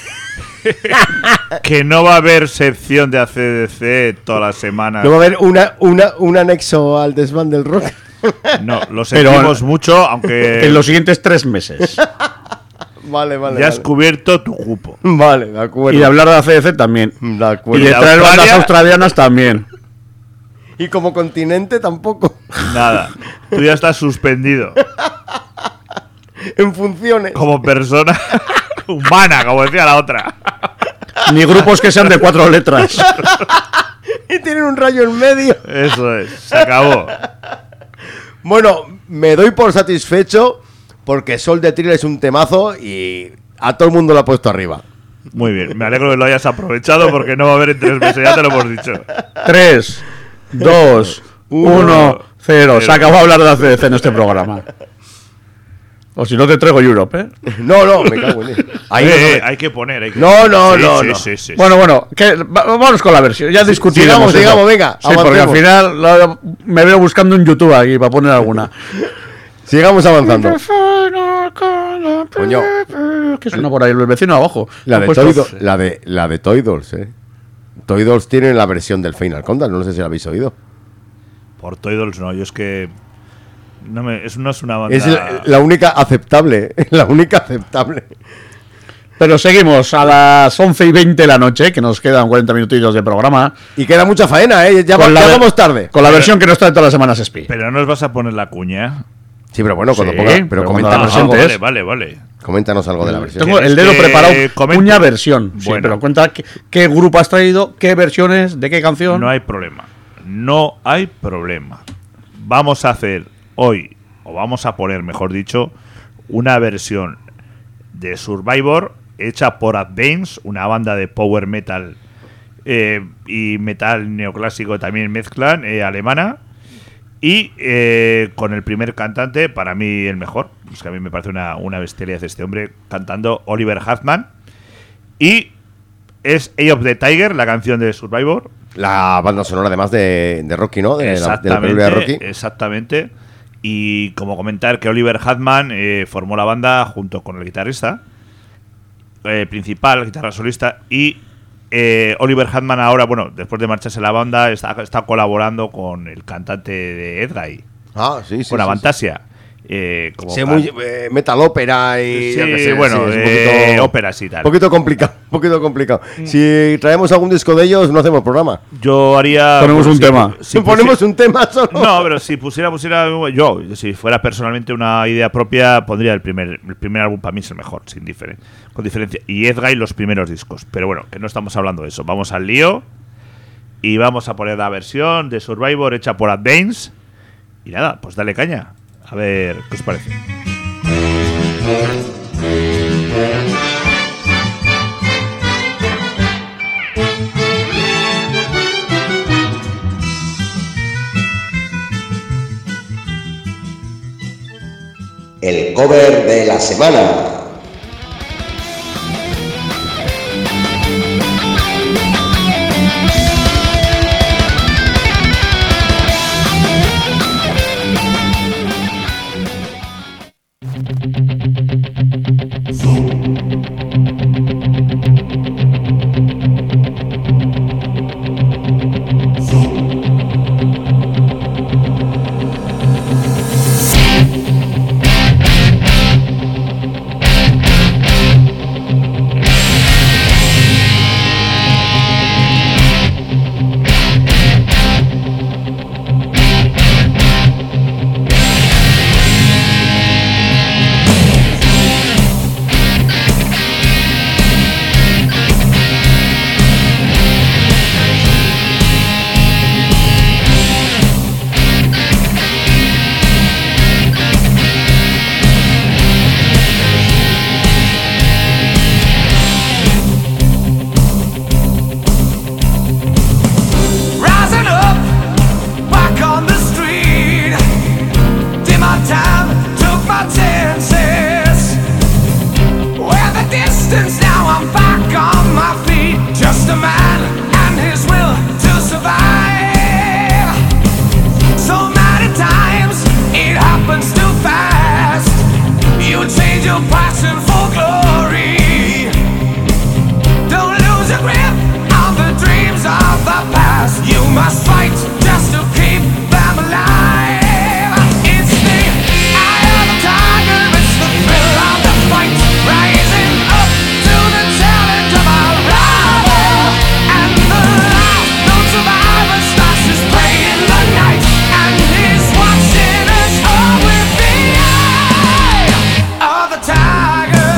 [SPEAKER 2] que no va a haber sección de A C D C todas las semanas.
[SPEAKER 1] ¿No va a haber una, una, un anexo al desván del rock?
[SPEAKER 2] No, lo
[SPEAKER 3] Pero-
[SPEAKER 2] sentimos mucho, aunque
[SPEAKER 3] En los siguientes tres meses.
[SPEAKER 1] Vale, vale.
[SPEAKER 2] ya has
[SPEAKER 1] vale.
[SPEAKER 2] cubierto tu cupo.
[SPEAKER 1] Vale, de acuerdo.
[SPEAKER 3] Y de hablar de A C D C también.
[SPEAKER 1] De
[SPEAKER 3] Y
[SPEAKER 1] acuerdo.
[SPEAKER 3] de
[SPEAKER 2] de
[SPEAKER 3] traer bandas
[SPEAKER 2] Australia-
[SPEAKER 3] australianas también.
[SPEAKER 1] Y como continente tampoco.
[SPEAKER 2] Nada, tú ya estás suspendido
[SPEAKER 1] En funciones.
[SPEAKER 2] como persona humana, como decía la otra.
[SPEAKER 3] Ni grupos que sean de cuatro letras.
[SPEAKER 1] Y tienen un rayo en medio.
[SPEAKER 2] Eso es, se acabó.
[SPEAKER 1] Bueno, me doy por satisfecho porque Sol de Trill es un temazo y a todo el mundo lo ha puesto arriba.
[SPEAKER 2] Muy bien, me alegro que lo hayas aprovechado porque no va a haber en tres meses, ya te lo hemos dicho.
[SPEAKER 3] tres, dos, uno, cero. Se acabó de hablar de A C D C en este programa. O si no te traigo Europe, ¿eh?
[SPEAKER 1] No, no, me cago en él. Ahí no,
[SPEAKER 2] Eh, eh,
[SPEAKER 1] no,
[SPEAKER 2] hay que poner. Hay que
[SPEAKER 1] No, no,
[SPEAKER 2] Sí,
[SPEAKER 1] no,
[SPEAKER 2] sí,
[SPEAKER 1] no.
[SPEAKER 2] sí, sí, sí.
[SPEAKER 3] Bueno, bueno, que, va- vámonos con la versión. Ya discutiremos.
[SPEAKER 1] sigamos,
[SPEAKER 3] eso.
[SPEAKER 1] sigamos, venga,
[SPEAKER 3] Sí, porque al
[SPEAKER 1] avancemos.
[SPEAKER 3] final lo- me veo buscando en YouTube aquí para poner alguna.
[SPEAKER 1] sigamos avanzando. Coño.
[SPEAKER 3] ¿Qué suena por ahí? El vecino de abajo.
[SPEAKER 1] La
[SPEAKER 3] Ha
[SPEAKER 1] de,
[SPEAKER 3] puesto-
[SPEAKER 1] Toy Dolls, la de la de Toy Dolls, eh. Toy Dolls tiene la versión del Final Countdown, no sé si la habéis oído.
[SPEAKER 2] Por Toy Dolls no, yo es que. No, me, es, no es una banda.
[SPEAKER 1] Es la, la única aceptable, la única aceptable.
[SPEAKER 3] Pero seguimos a las once y veinte de la noche, que nos quedan cuarenta minutillos de programa.
[SPEAKER 1] Y queda mucha faena, eh. Ya, va-
[SPEAKER 3] Con la
[SPEAKER 1] ya
[SPEAKER 3] ver-
[SPEAKER 1] vamos tarde.
[SPEAKER 3] Con la
[SPEAKER 2] Pero-
[SPEAKER 3] versión que nos trae todas las semanas Spi.
[SPEAKER 2] Pero no os vas a poner la cuña.
[SPEAKER 1] Sí, pero bueno, cuando
[SPEAKER 3] Sí,
[SPEAKER 1] ponga, pero
[SPEAKER 3] pero cuando
[SPEAKER 1] coméntanos
[SPEAKER 3] la
[SPEAKER 1] algo,
[SPEAKER 3] presentes.
[SPEAKER 2] vale, vale, vale.
[SPEAKER 1] coméntanos algo de la versión.
[SPEAKER 3] Tengo
[SPEAKER 2] ¿Quieres
[SPEAKER 3] el dedo
[SPEAKER 2] que
[SPEAKER 3] preparado.
[SPEAKER 2] comente?
[SPEAKER 3] Puña versión. Sí,
[SPEAKER 2] Bueno.
[SPEAKER 3] pero cuenta qué, qué grupo has traído, qué versiones, de qué canción.
[SPEAKER 2] No hay problema. No hay problema. Vamos a hacer hoy, o vamos a poner, mejor dicho, una versión de Survivor hecha por Advance, una banda de power metal eh, y metal neoclásico también mezclan, eh, alemana. Y eh, con el primer cantante, para mí el mejor, es que a mí me parece una, una bestialidad este hombre, cantando Oliver Hartman. Y es Eye of the Tiger, la canción de Survivor.
[SPEAKER 1] La banda sonora además de, de Rocky, ¿no? De la, de la película de Rocky.
[SPEAKER 2] Exactamente. Y como comentar que Oliver Hartman eh, formó la banda junto con el guitarrista eh, principal, guitarra solista, y eh, Oliver Hartman ahora, bueno, después de marcharse la banda, está, está colaborando con el cantante de Edguy,
[SPEAKER 1] Ah, sí, sí.
[SPEAKER 2] con
[SPEAKER 1] sí,
[SPEAKER 2] Avantasia. Eh, como
[SPEAKER 1] sí. Sé
[SPEAKER 2] can-
[SPEAKER 1] muy eh, metal ópera y
[SPEAKER 2] Sí,
[SPEAKER 1] yo qué sé,
[SPEAKER 2] bueno,
[SPEAKER 1] sí, es un
[SPEAKER 2] eh,
[SPEAKER 1] poquito,
[SPEAKER 2] óperas y tal.
[SPEAKER 1] Un poquito complicado, un poquito complicado. Si traemos algún disco de ellos, no hacemos programa.
[SPEAKER 2] Yo haría.
[SPEAKER 3] Ponemos un
[SPEAKER 2] si-
[SPEAKER 3] tema.
[SPEAKER 2] si
[SPEAKER 1] Ponemos
[SPEAKER 2] pusi-
[SPEAKER 1] un tema solo.
[SPEAKER 2] No, pero si pusiera, pusiera yo, si fuera personalmente una idea propia, pondría el primer, el primer álbum para mí es el mejor, sin diferen- con diferencia. Y Edguy los primeros discos. Pero bueno, que no estamos hablando de eso. Vamos al lío y vamos a poner la versión de Survivor hecha por Advance. Y nada, pues dale caña. A ver, ¿qué os parece?
[SPEAKER 7] El cover de la semana.
[SPEAKER 5] Thank
[SPEAKER 6] glory. Don't lose your grip on the dreams of the past. You must fight just to keep them alive. It's the eye of the tiger, it's the thrill of the fight, rising up to the challenge of our rival. And the last known survivor starts his prey in the night, and he's watching us all with the eye of the tiger.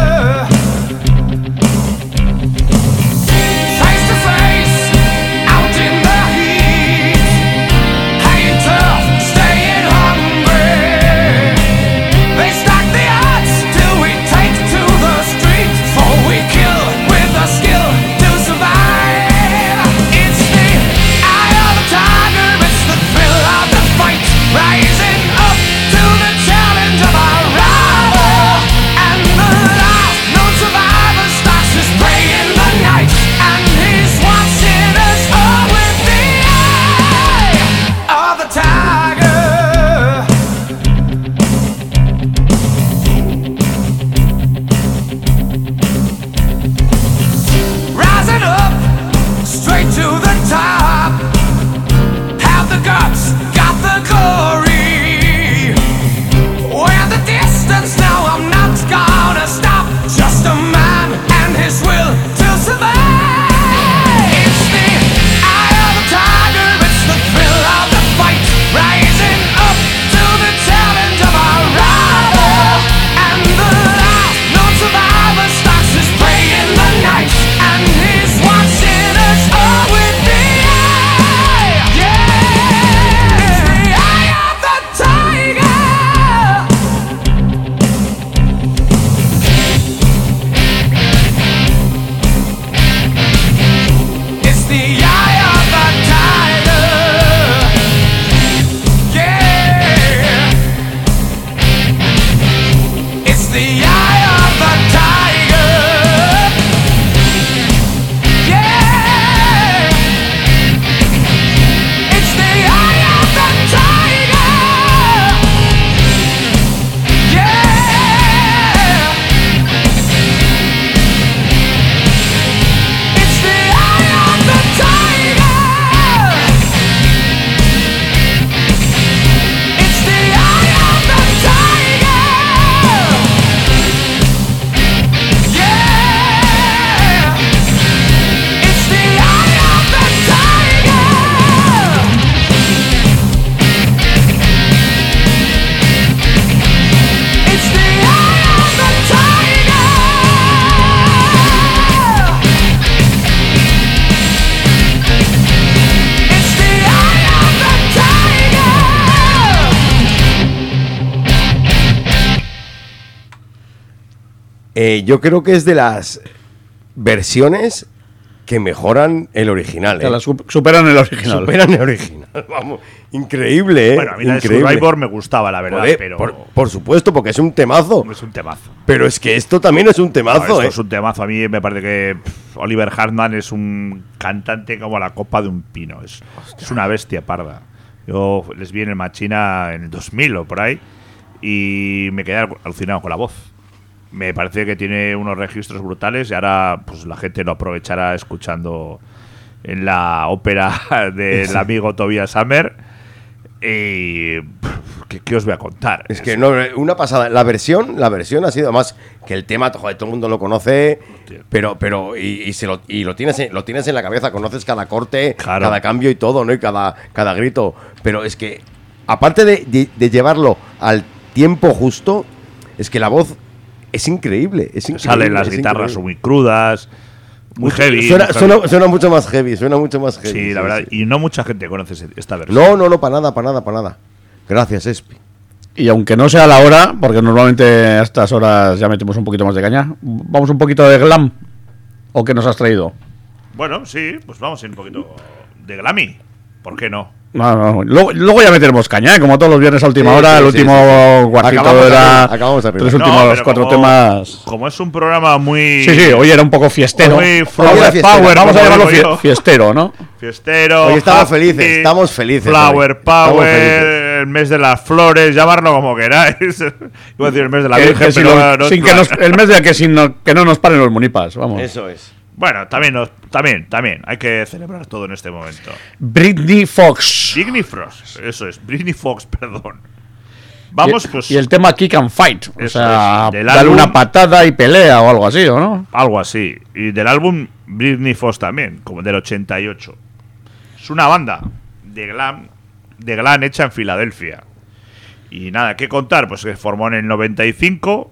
[SPEAKER 6] Face to face, out in the heat, hanging tough, staying hungry. They stack the odds till we take to the street, for we kill with the skill to survive. It's the eye of the tiger, it's the thrill of the fight, rising up to the challenge of our rival. And the last known survivor starts his prey in the night, and he's watching us all with the eye of the tiger. Rising up, straight to the top. Have the guts, got the glory. We're the distance, now I'm not gonna stop. Just a man and his will to survive. It's the eye of the tiger, it's the thrill of the fight, rising up to the challenge of our rival. And the last known survivor starts his prey in the night, and he's watching us all with the eye. Yeah, the eye of the tiger. It's the eye of the tiger. Yeah. It's the eye of the tiger. Yeah. It's the eye of the tiger. Yeah. It's the eye of the tiger. It's the eye of the tiger. Yeah. It's the eye of the tiger. It's the eye of the tiger. It's the eye of the tiger.
[SPEAKER 1] Eh, yo creo que es de las versiones que mejoran el original.
[SPEAKER 3] Que
[SPEAKER 1] ¿eh?
[SPEAKER 3] la su- superan el original.
[SPEAKER 1] Superan el original. Vamos, increíble, ¿eh?
[SPEAKER 2] Bueno, a mí la de
[SPEAKER 1] Increíble.
[SPEAKER 2] Survivor me gustaba, la verdad,
[SPEAKER 1] Joder,
[SPEAKER 2] pero
[SPEAKER 1] por, por supuesto, porque es un temazo.
[SPEAKER 2] es un temazo.
[SPEAKER 1] Pero es que esto también es un
[SPEAKER 2] No,
[SPEAKER 1] temazo,
[SPEAKER 2] esto
[SPEAKER 1] ¿eh?
[SPEAKER 2] es un temazo. A mí me parece que pff, Oliver Hartman es un cantante como la copa de un pino. Es, es una bestia parda. Yo les vi en el Machina en el dos mil o por ahí y me quedé alucinado con la voz. Me parece que tiene unos registros brutales y ahora pues la gente lo aprovechará escuchando en la ópera del
[SPEAKER 1] Sí.
[SPEAKER 2] amigo Tobias Sammer. Y pff, ¿qué, qué os voy a contar?
[SPEAKER 1] Es que no, una pasada. La versión, la versión ha sido más que el tema, joder, todo el mundo lo conoce,
[SPEAKER 2] Hostia.
[SPEAKER 1] pero, pero, y, y se lo, y lo tienes, en, lo tienes en la cabeza, conoces cada corte,
[SPEAKER 2] Claro.
[SPEAKER 1] cada cambio y todo, ¿no? Y cada, cada grito. Pero es que, aparte de, de, de llevarlo al tiempo justo, es que la voz es increíble. Es increíble
[SPEAKER 2] Salen las
[SPEAKER 1] es
[SPEAKER 2] guitarras son
[SPEAKER 1] increíble.
[SPEAKER 2] muy crudas, muy heavy.
[SPEAKER 1] Suena,
[SPEAKER 2] muy heavy.
[SPEAKER 1] suena, suena mucho más heavy, suena mucho más heavy.
[SPEAKER 2] Sí, la verdad. Y no mucha gente conoce ese- esta versión.
[SPEAKER 1] No, no, no, para nada, para nada, para nada. Gracias, Espi.
[SPEAKER 3] Y aunque no sea la hora, porque normalmente a estas horas ya metemos un poquito más de caña, vamos un poquito de glam. ¿O qué nos has traído?
[SPEAKER 2] Bueno, sí, pues vamos a ir un poquito de Glammy. ¿Por qué no?
[SPEAKER 3] No, no, luego, luego ya meteremos caña, ¿eh? Como todos los viernes a última
[SPEAKER 1] Sí,
[SPEAKER 3] hora,
[SPEAKER 1] sí,
[SPEAKER 3] el
[SPEAKER 1] sí,
[SPEAKER 3] último
[SPEAKER 1] sí.
[SPEAKER 3] cuartito
[SPEAKER 1] Acabamos
[SPEAKER 3] era
[SPEAKER 1] arriba, acabamos arriba.
[SPEAKER 3] tres
[SPEAKER 1] No,
[SPEAKER 3] últimos
[SPEAKER 2] pero
[SPEAKER 3] cuatro
[SPEAKER 2] como-
[SPEAKER 3] temas.
[SPEAKER 2] Como es un programa muy.
[SPEAKER 3] Sí, sí, hoy era un poco fiestero.
[SPEAKER 2] Muy
[SPEAKER 3] Hoy
[SPEAKER 2] flower
[SPEAKER 3] era fiestero.
[SPEAKER 2] power,
[SPEAKER 3] Vamos a
[SPEAKER 2] como
[SPEAKER 3] llamarlo
[SPEAKER 2] digo
[SPEAKER 3] fie-
[SPEAKER 2] yo.
[SPEAKER 3] fiestero, ¿no?
[SPEAKER 2] Fiestero.
[SPEAKER 1] Hoy estamos
[SPEAKER 2] happy,
[SPEAKER 1] felices, estamos felices
[SPEAKER 2] Flower
[SPEAKER 1] hoy. Estamos
[SPEAKER 2] Power,
[SPEAKER 1] felices.
[SPEAKER 2] el mes de las flores, llamarlo como queráis. Iba a decir el mes de la
[SPEAKER 3] Que-
[SPEAKER 2] Virgen,
[SPEAKER 3] que si
[SPEAKER 2] pero
[SPEAKER 3] lo-
[SPEAKER 2] bueno, no-
[SPEAKER 3] sin que nos, el mes de que, sin no, que no nos paren los munipas, vamos.
[SPEAKER 1] Eso es.
[SPEAKER 2] Bueno, también, nos- también, también. Hay que celebrar todo en este momento.
[SPEAKER 3] Britney Fox.
[SPEAKER 2] Britney Fox, eso es, Britney Fox, perdón. Vamos,
[SPEAKER 3] y,
[SPEAKER 2] pues.
[SPEAKER 3] y el tema Kick and Fight. O
[SPEAKER 2] Eso
[SPEAKER 3] sea,
[SPEAKER 2] es, del
[SPEAKER 3] darle
[SPEAKER 2] álbum-
[SPEAKER 3] una patada y pelea o algo así, ¿o no?
[SPEAKER 2] Algo así. Y del álbum Britney Fox también, como del ochenta y ocho. Es una banda de glam, de glam hecha en Filadelfia. Y nada, ¿qué contar? Pues que formó en el noventa y cinco.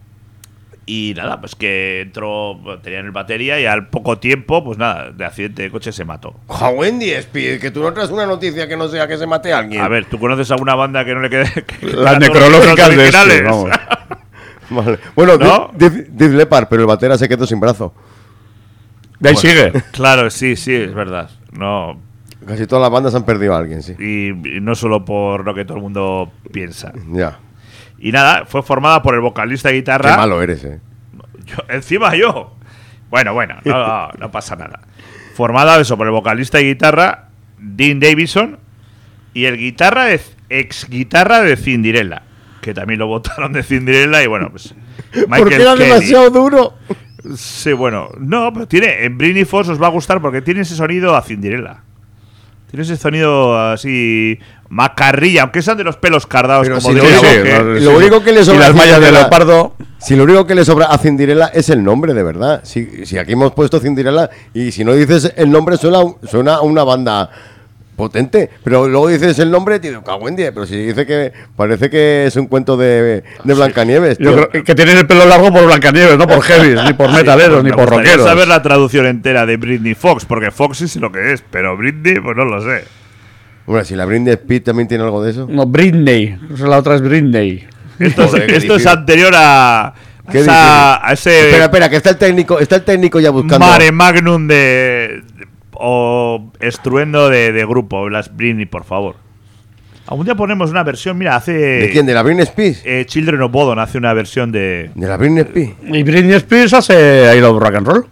[SPEAKER 2] Y nada, pues que entró, bueno, tenían el batería y al poco tiempo, pues nada, de accidente de coche se mató.
[SPEAKER 1] Ja, Wendy, Speed, que tú no traes una noticia que no sea que se mate a alguien.
[SPEAKER 2] A ver, ¿tú conoces alguna banda que no le quede? que- que
[SPEAKER 3] Las
[SPEAKER 2] tenga todos los
[SPEAKER 3] necrológicas de
[SPEAKER 2] originales?
[SPEAKER 3] este, vamos.
[SPEAKER 1] Vale. Bueno,
[SPEAKER 2] ¿No?
[SPEAKER 1] Def Def Leppard, pero el batera se quedó sin brazo.
[SPEAKER 3] De ahí
[SPEAKER 2] Bueno,
[SPEAKER 3] sigue.
[SPEAKER 2] Claro, sí, sí, es verdad. No,
[SPEAKER 1] Casi todas las bandas han perdido a alguien, sí.
[SPEAKER 2] y, y no solo por lo que todo el mundo piensa.
[SPEAKER 1] Ya.
[SPEAKER 2] Y nada, fue formada por el vocalista y guitarra.
[SPEAKER 1] Qué malo eres, eh.
[SPEAKER 2] Yo- encima yo. Bueno, bueno, no, no, no pasa nada. Formada eso por el vocalista y guitarra Dean Davison y el guitarra de, ex guitarra de Cinderella, que también lo votaron de Cinderella y bueno, pues Michael
[SPEAKER 1] Porque era
[SPEAKER 2] Kelly.
[SPEAKER 1] demasiado duro.
[SPEAKER 2] Sí, bueno, no, pero tiene en Britney Fox os va a gustar porque tiene ese sonido a Cinderella. Tiene ese sonido así macarrilla, aunque sean de los pelos cardados
[SPEAKER 1] Pero
[SPEAKER 2] como
[SPEAKER 1] si
[SPEAKER 2] diría
[SPEAKER 1] lo
[SPEAKER 3] Sí,
[SPEAKER 2] yo,
[SPEAKER 3] sí,
[SPEAKER 2] que-
[SPEAKER 3] no,
[SPEAKER 1] Lo
[SPEAKER 3] sí,
[SPEAKER 1] único
[SPEAKER 3] sí.
[SPEAKER 1] que le
[SPEAKER 3] Y
[SPEAKER 1] sobra
[SPEAKER 3] las
[SPEAKER 1] a
[SPEAKER 3] mallas de
[SPEAKER 1] Cinderella-
[SPEAKER 3] leopardo.
[SPEAKER 1] Si lo único que le sobra a Cinderella es el nombre, de verdad. Si, si aquí hemos puesto Cinderella y si no dices el nombre suena, suena a una banda potente, pero luego dices el nombre y te digo, cago en diez, pero si dice que parece que es un cuento de, de Blancanieves.
[SPEAKER 3] Yo
[SPEAKER 1] tío.
[SPEAKER 3] creo que tienen el pelo largo por Blancanieves, no por heavies, ni por metaleros, ni
[SPEAKER 2] Me
[SPEAKER 3] por
[SPEAKER 2] gustaría
[SPEAKER 3] rockeros.
[SPEAKER 2] saber la traducción entera de Britney Fox, porque Fox sí sé lo que es, pero Britney, pues no lo sé.
[SPEAKER 1] Bueno, si la Britney Speed también tiene algo de eso.
[SPEAKER 3] No, Britney. O sea, la otra es Britney.
[SPEAKER 2] Esto, es,
[SPEAKER 1] Joder, qué
[SPEAKER 2] esto es
[SPEAKER 1] difícil.
[SPEAKER 2] anterior a, a,
[SPEAKER 1] Qué
[SPEAKER 2] esa- a ese
[SPEAKER 1] Espera, espera, que está el técnico, está el técnico ya buscando.
[SPEAKER 2] mare magnum de, de- o estruendo de, de grupo, las Britney, por favor. Algún día ponemos una versión, mira, hace
[SPEAKER 1] ¿De quién? ¿De la Britney Spears?
[SPEAKER 2] eh, Children of Bodom hace una versión de
[SPEAKER 1] ¿De la Britney Spears?
[SPEAKER 3] Y Britney Spears hace I Love Rock and Roll.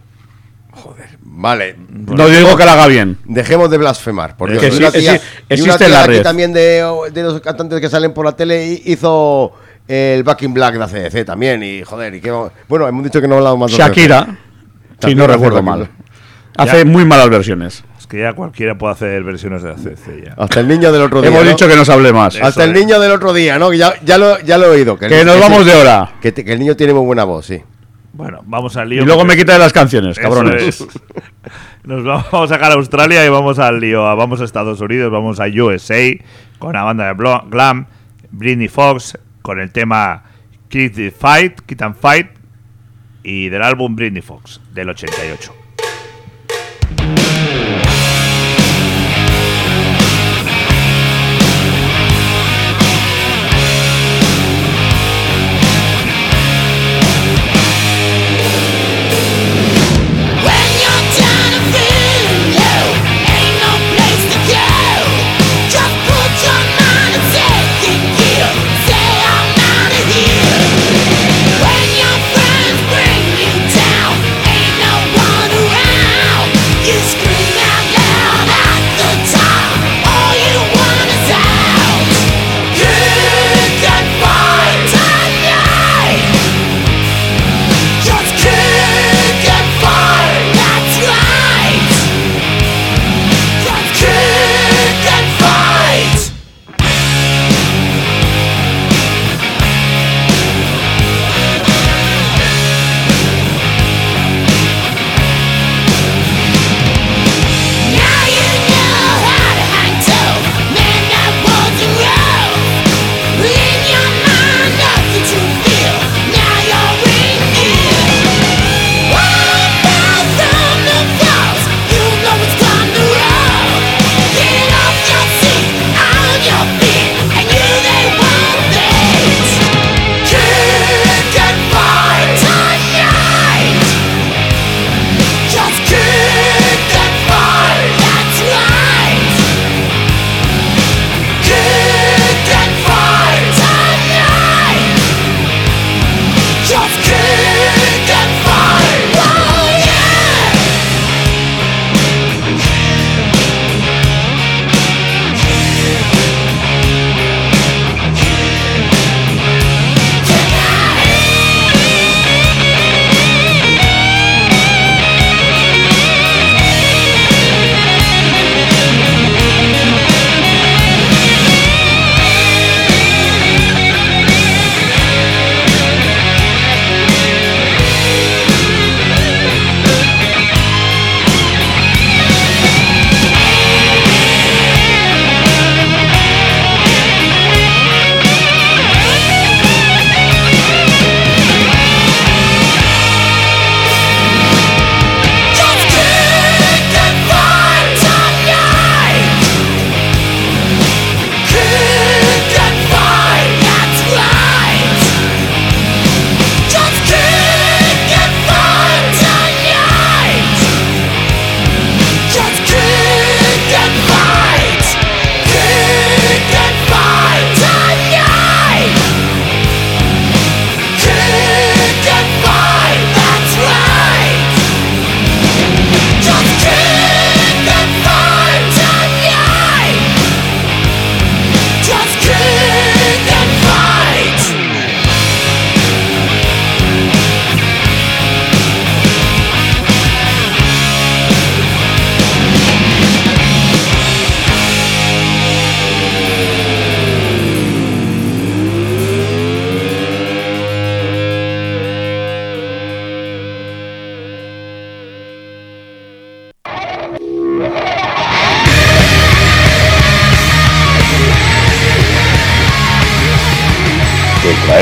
[SPEAKER 1] Vale.
[SPEAKER 3] No digo que la haga bien.
[SPEAKER 1] Dejemos de blasfemar. Por Dios.
[SPEAKER 3] Que
[SPEAKER 1] Y
[SPEAKER 3] sí,
[SPEAKER 1] una tía-
[SPEAKER 3] exi-
[SPEAKER 1] y una
[SPEAKER 3] existe
[SPEAKER 1] tía
[SPEAKER 3] la
[SPEAKER 1] aquí
[SPEAKER 3] red.
[SPEAKER 1] también de, de los cantantes que salen por la tele hi- hizo el Back in Black de A C D C también. Y joder, y qué vamos- bueno, hemos dicho que no hablamos más de
[SPEAKER 3] Shakira, si
[SPEAKER 1] También
[SPEAKER 3] no
[SPEAKER 1] hace
[SPEAKER 3] recuerdo
[SPEAKER 1] Back in
[SPEAKER 3] mal.
[SPEAKER 1] Black.
[SPEAKER 3] Hace
[SPEAKER 2] Ya.
[SPEAKER 3] muy malas versiones.
[SPEAKER 2] es que ya cualquiera puede hacer versiones de A C D C ya.
[SPEAKER 1] Hasta el niño del otro día.
[SPEAKER 3] Hemos
[SPEAKER 1] ¿no?
[SPEAKER 3] dicho que nos hable más.
[SPEAKER 2] Eso
[SPEAKER 1] Hasta el
[SPEAKER 2] es.
[SPEAKER 1] niño del otro día, ¿no? Que ya, ya, lo, ya lo he oído. el-
[SPEAKER 3] Que nos
[SPEAKER 1] ese-
[SPEAKER 3] vamos de hora.
[SPEAKER 1] Que, te- que el niño tiene muy buena voz, sí.
[SPEAKER 2] Bueno, vamos al
[SPEAKER 3] Y
[SPEAKER 2] lío.
[SPEAKER 3] luego
[SPEAKER 2] porque-
[SPEAKER 3] me quita de las canciones,
[SPEAKER 2] Eso
[SPEAKER 3] cabrones.
[SPEAKER 2] es. Nos vamos a sacar a Australia y vamos al lío. Vamos a Estados Unidos, vamos a U S A con la banda de Blo- glam, Britney Fox con el tema Kick the Fight, Kick and Fight y del álbum Britney Fox del ochenta y ocho.
[SPEAKER 5] When you're down and feeling low, ain't no place to go. Just put your mind in second gear. Say I'm out of here. When your friends bring you down, ain't no one around. You scream out loud.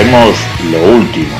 [SPEAKER 4] traemos lo último.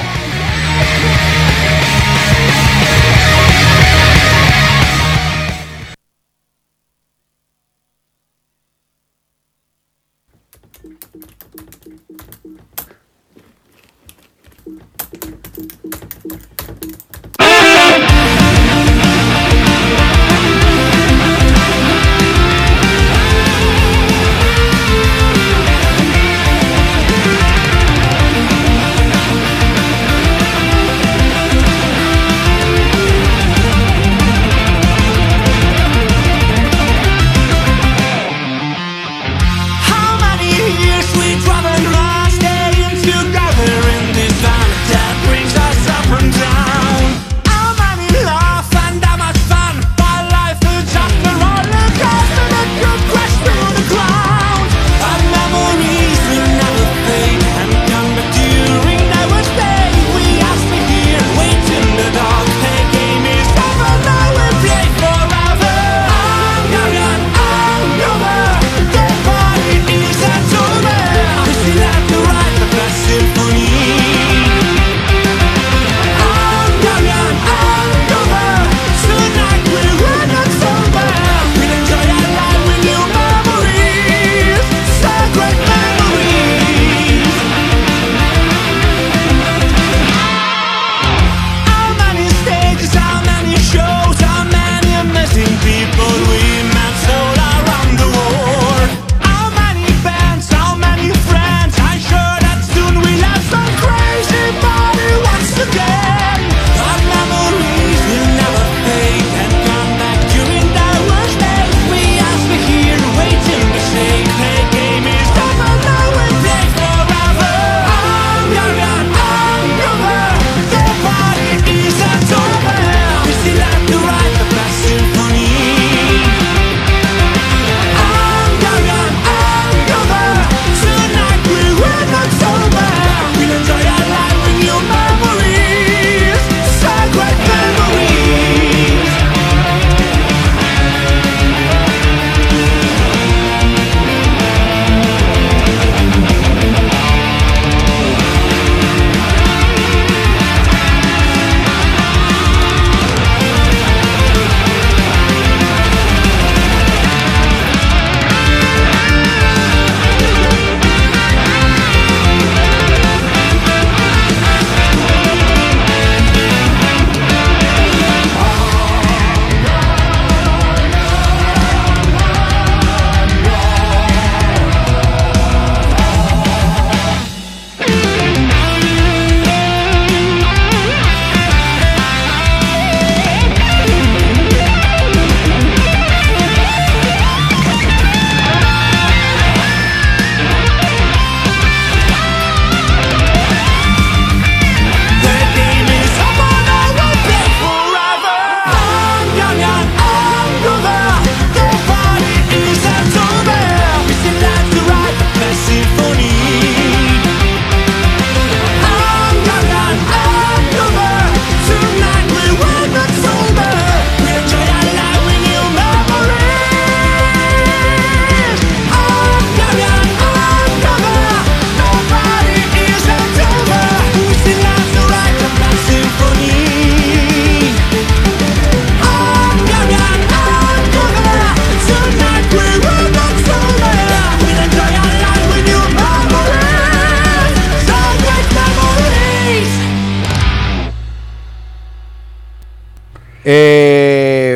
[SPEAKER 1] Eh,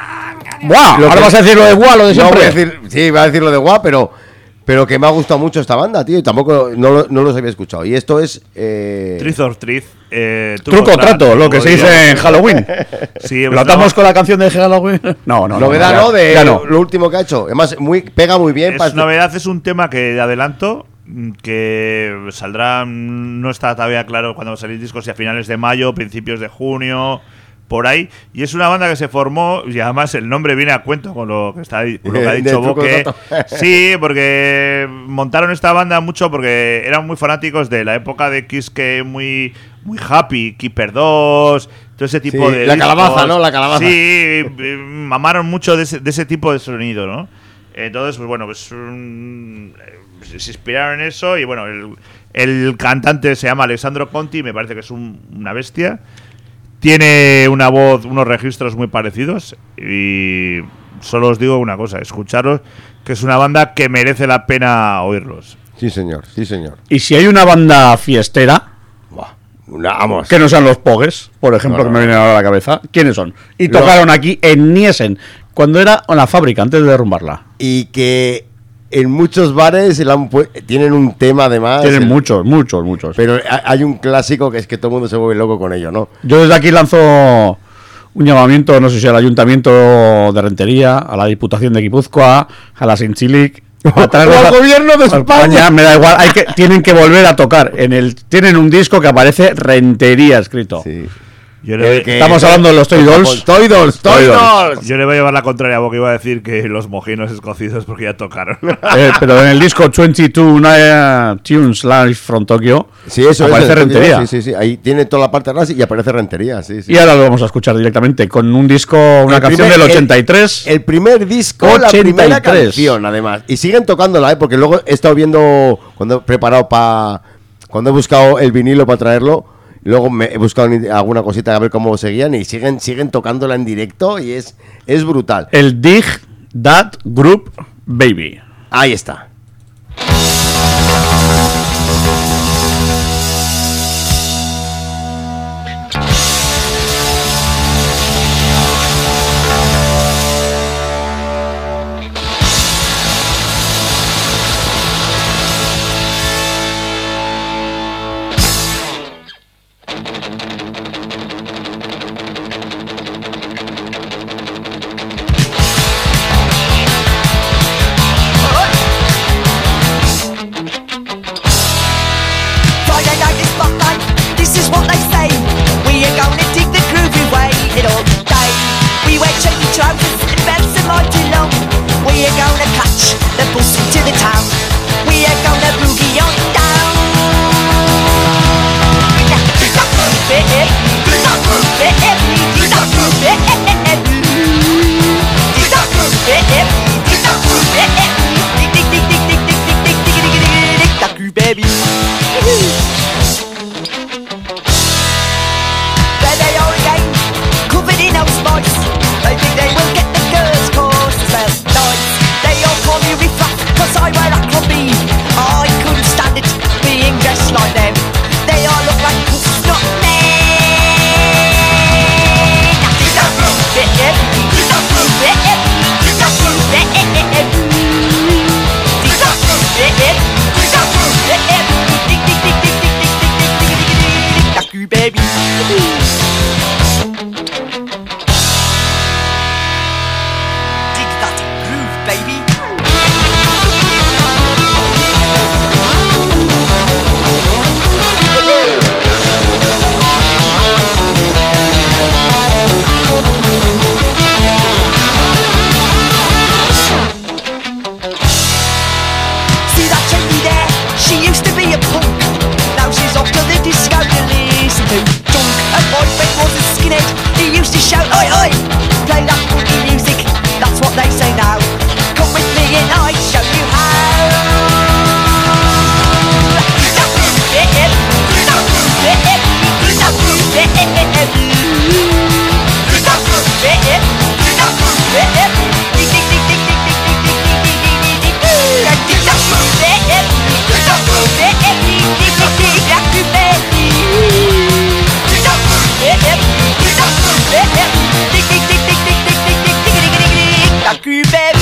[SPEAKER 3] ¡Buah!
[SPEAKER 1] lo
[SPEAKER 3] Ahora
[SPEAKER 1] que-
[SPEAKER 3] vas a decir lo de Buah, lo de
[SPEAKER 1] no
[SPEAKER 3] siempre.
[SPEAKER 1] voy a decir, sí, voy a decir lo de Guá, pero, pero que me ha gustado mucho esta banda, tío. Y tampoco no, lo- no los había escuchado. Y esto es. Eh,
[SPEAKER 2] Triz or Triz. Eh,
[SPEAKER 3] Truco o trato, lo que se
[SPEAKER 2] digo.
[SPEAKER 3] dice en Halloween.
[SPEAKER 2] Sí,
[SPEAKER 3] ¿Lo
[SPEAKER 2] pues
[SPEAKER 3] atamos
[SPEAKER 2] no,
[SPEAKER 3] con la canción de Halloween? No, no, no.
[SPEAKER 1] novedad,
[SPEAKER 3] ya-
[SPEAKER 1] ¿no? De
[SPEAKER 3] ya no.
[SPEAKER 1] lo último que ha hecho. Además, muy, pega muy bien.
[SPEAKER 2] Es
[SPEAKER 1] para este-
[SPEAKER 2] novedad, es un tema que de adelanto, mm, que saldrá, mm, no está todavía claro cuándo va a salir el disco, si a finales de mayo, principios de junio, por ahí. Y es una banda que se formó, y además el nombre viene a cuento con lo que, está, con lo que ha
[SPEAKER 1] De
[SPEAKER 2] dicho
[SPEAKER 1] Truco
[SPEAKER 2] Boque.
[SPEAKER 1] Trato.
[SPEAKER 2] Sí, porque montaron esta banda mucho porque eran muy fanáticos de la época de Kiss, que muy, muy happy, Keeper dos, todo ese tipo
[SPEAKER 1] Sí,
[SPEAKER 2] de
[SPEAKER 1] la calabaza,
[SPEAKER 2] discos.
[SPEAKER 1] ¿no? La calabaza.
[SPEAKER 2] Sí, eh, mamaron mucho de ese, de ese tipo de sonido, ¿no? Entonces, pues bueno, pues mm, se inspiraron en eso. Y bueno, el, el cantante se llama Alessandro Conti, me parece que es un, una bestia. Tiene una voz, unos registros muy parecidos. Y solo os digo una cosa, escucharos, que es una banda que merece la pena oírlos.
[SPEAKER 1] Sí, señor, sí, señor.
[SPEAKER 3] Y si hay una banda fiestera,
[SPEAKER 1] Buah, una- vamos.
[SPEAKER 3] que no sean los Pogues, por ejemplo,
[SPEAKER 1] No, no,
[SPEAKER 3] que me
[SPEAKER 1] no.
[SPEAKER 3] vienen ahora a la cabeza, ¿quiénes son? Y
[SPEAKER 1] Lo-
[SPEAKER 3] tocaron aquí en Niesen, cuando era en la fábrica, antes de derrumbarla.
[SPEAKER 1] Y que en muchos bares la han pu- tienen un tema además.
[SPEAKER 3] Tienen
[SPEAKER 1] el-
[SPEAKER 3] muchos, muchos, muchos.
[SPEAKER 1] Pero ha- hay un clásico que es que todo el mundo se vuelve loco con ello, ¿no?
[SPEAKER 3] Yo desde aquí lanzo un llamamiento, no sé si al Ayuntamiento de Rentería, a la Diputación de Guipúzcoa, a la Sinchilic, a traerlos
[SPEAKER 1] O al
[SPEAKER 3] a-
[SPEAKER 1] gobierno de
[SPEAKER 3] a
[SPEAKER 1] España.
[SPEAKER 3] me da igual, hay que, tienen que volver a tocar. En el, tienen un disco que aparece Rentería escrito.
[SPEAKER 1] Sí.
[SPEAKER 2] Yo le,
[SPEAKER 1] El que-
[SPEAKER 3] Estamos hablando de los Toy Dolls.
[SPEAKER 1] Toy Dolls, Toy
[SPEAKER 3] Toy Dolls.
[SPEAKER 1] Dolls.
[SPEAKER 2] yo le voy a llevar la contraria porque iba a decir que los mojinos escocidos porque ya tocaron.
[SPEAKER 3] Eh, pero en el disco veintidós Night Tunes Live from Tokyo
[SPEAKER 1] Sí, eso
[SPEAKER 3] aparece
[SPEAKER 1] es.
[SPEAKER 3] Rentería.
[SPEAKER 1] Sí, sí, sí. Ahí tiene toda la parte de atrás y aparece Rentería, sí, sí.
[SPEAKER 3] Y ahora lo vamos a escuchar directamente con un disco, una
[SPEAKER 1] El
[SPEAKER 3] canción
[SPEAKER 1] primer-
[SPEAKER 3] del
[SPEAKER 1] el-
[SPEAKER 3] ochenta y tres.
[SPEAKER 1] El, primer disco, la
[SPEAKER 3] ochenta y
[SPEAKER 1] primera
[SPEAKER 3] tres.
[SPEAKER 1] canción, además. Y siguen tocándola, ¿eh? Porque luego he estado viendo, cuando he preparado para... Cuando he buscado el vinilo para traerlo, luego me he buscado ni- alguna cosita a ver cómo seguían y siguen siguen tocándola en directo y es, es brutal.
[SPEAKER 3] El Dig That Group Baby.
[SPEAKER 1] Ahí está.
[SPEAKER 9] Friday night is my night, this is what they say. We are gonna dig the groovy way it all day. We wear chunky trousers and belts and mighty long. We are gonna catch the bus into the town. We are gonna boogie on down. Dig that groove, eh, eh. Dig that groove, eh, eh. Dig that groove, eh, eh, eh, eh. Dig that groove, eh, eh. Dig that groove, eh, eh. Dig, dig, dig, dig, dig, dig, dig, dig, dig, dig, dig, dig, dig that groove, baby. There they are again, covered in old spice. They think they will get the girls cause they smell nice. They all call me riff-raff cause I wear Abercrombie. I couldn't stand it being dressed like them. They all look like puss, not men. Dig that groove, eh, eh. Dig that groove, eh, eh. Dig that groove, eh, eh, eh, eh. Dig that groove, eh, eh. Dig that groove, eh, eh. Dig, dig, dig, dig, dig, dig, dig, dig, dig, dig, dig, dig, that groove, baby. Dig that groove, baby. See that chimney there? She used to be a punk. Now she's off to the disco to listen to junk. Her boyfriend was a skinhead. He used to shout, oi, oi, play that funky music. That's what they say now. Come with me and I show you how. Do that groove, eh, eh. Do that groove, eh, eh. Do that groove, eh, eh, eh, eh. Do that groove, eh, eh. Do that groove, eh, eh. Dig, dig, dig, dig, dig, dig, dig, dig, dig, dig, dig, dig, dig. Dig that groove, eh, eh. Do that groove, eh, eh. Dig, dig, dig, dig, that groove, baby. Do that groove, eh, eh. Do that groove, eh, eh. Dig, dig, dig, dig, dig, dig, dig, dig, dig, dig, dig, dig, that groove, baby.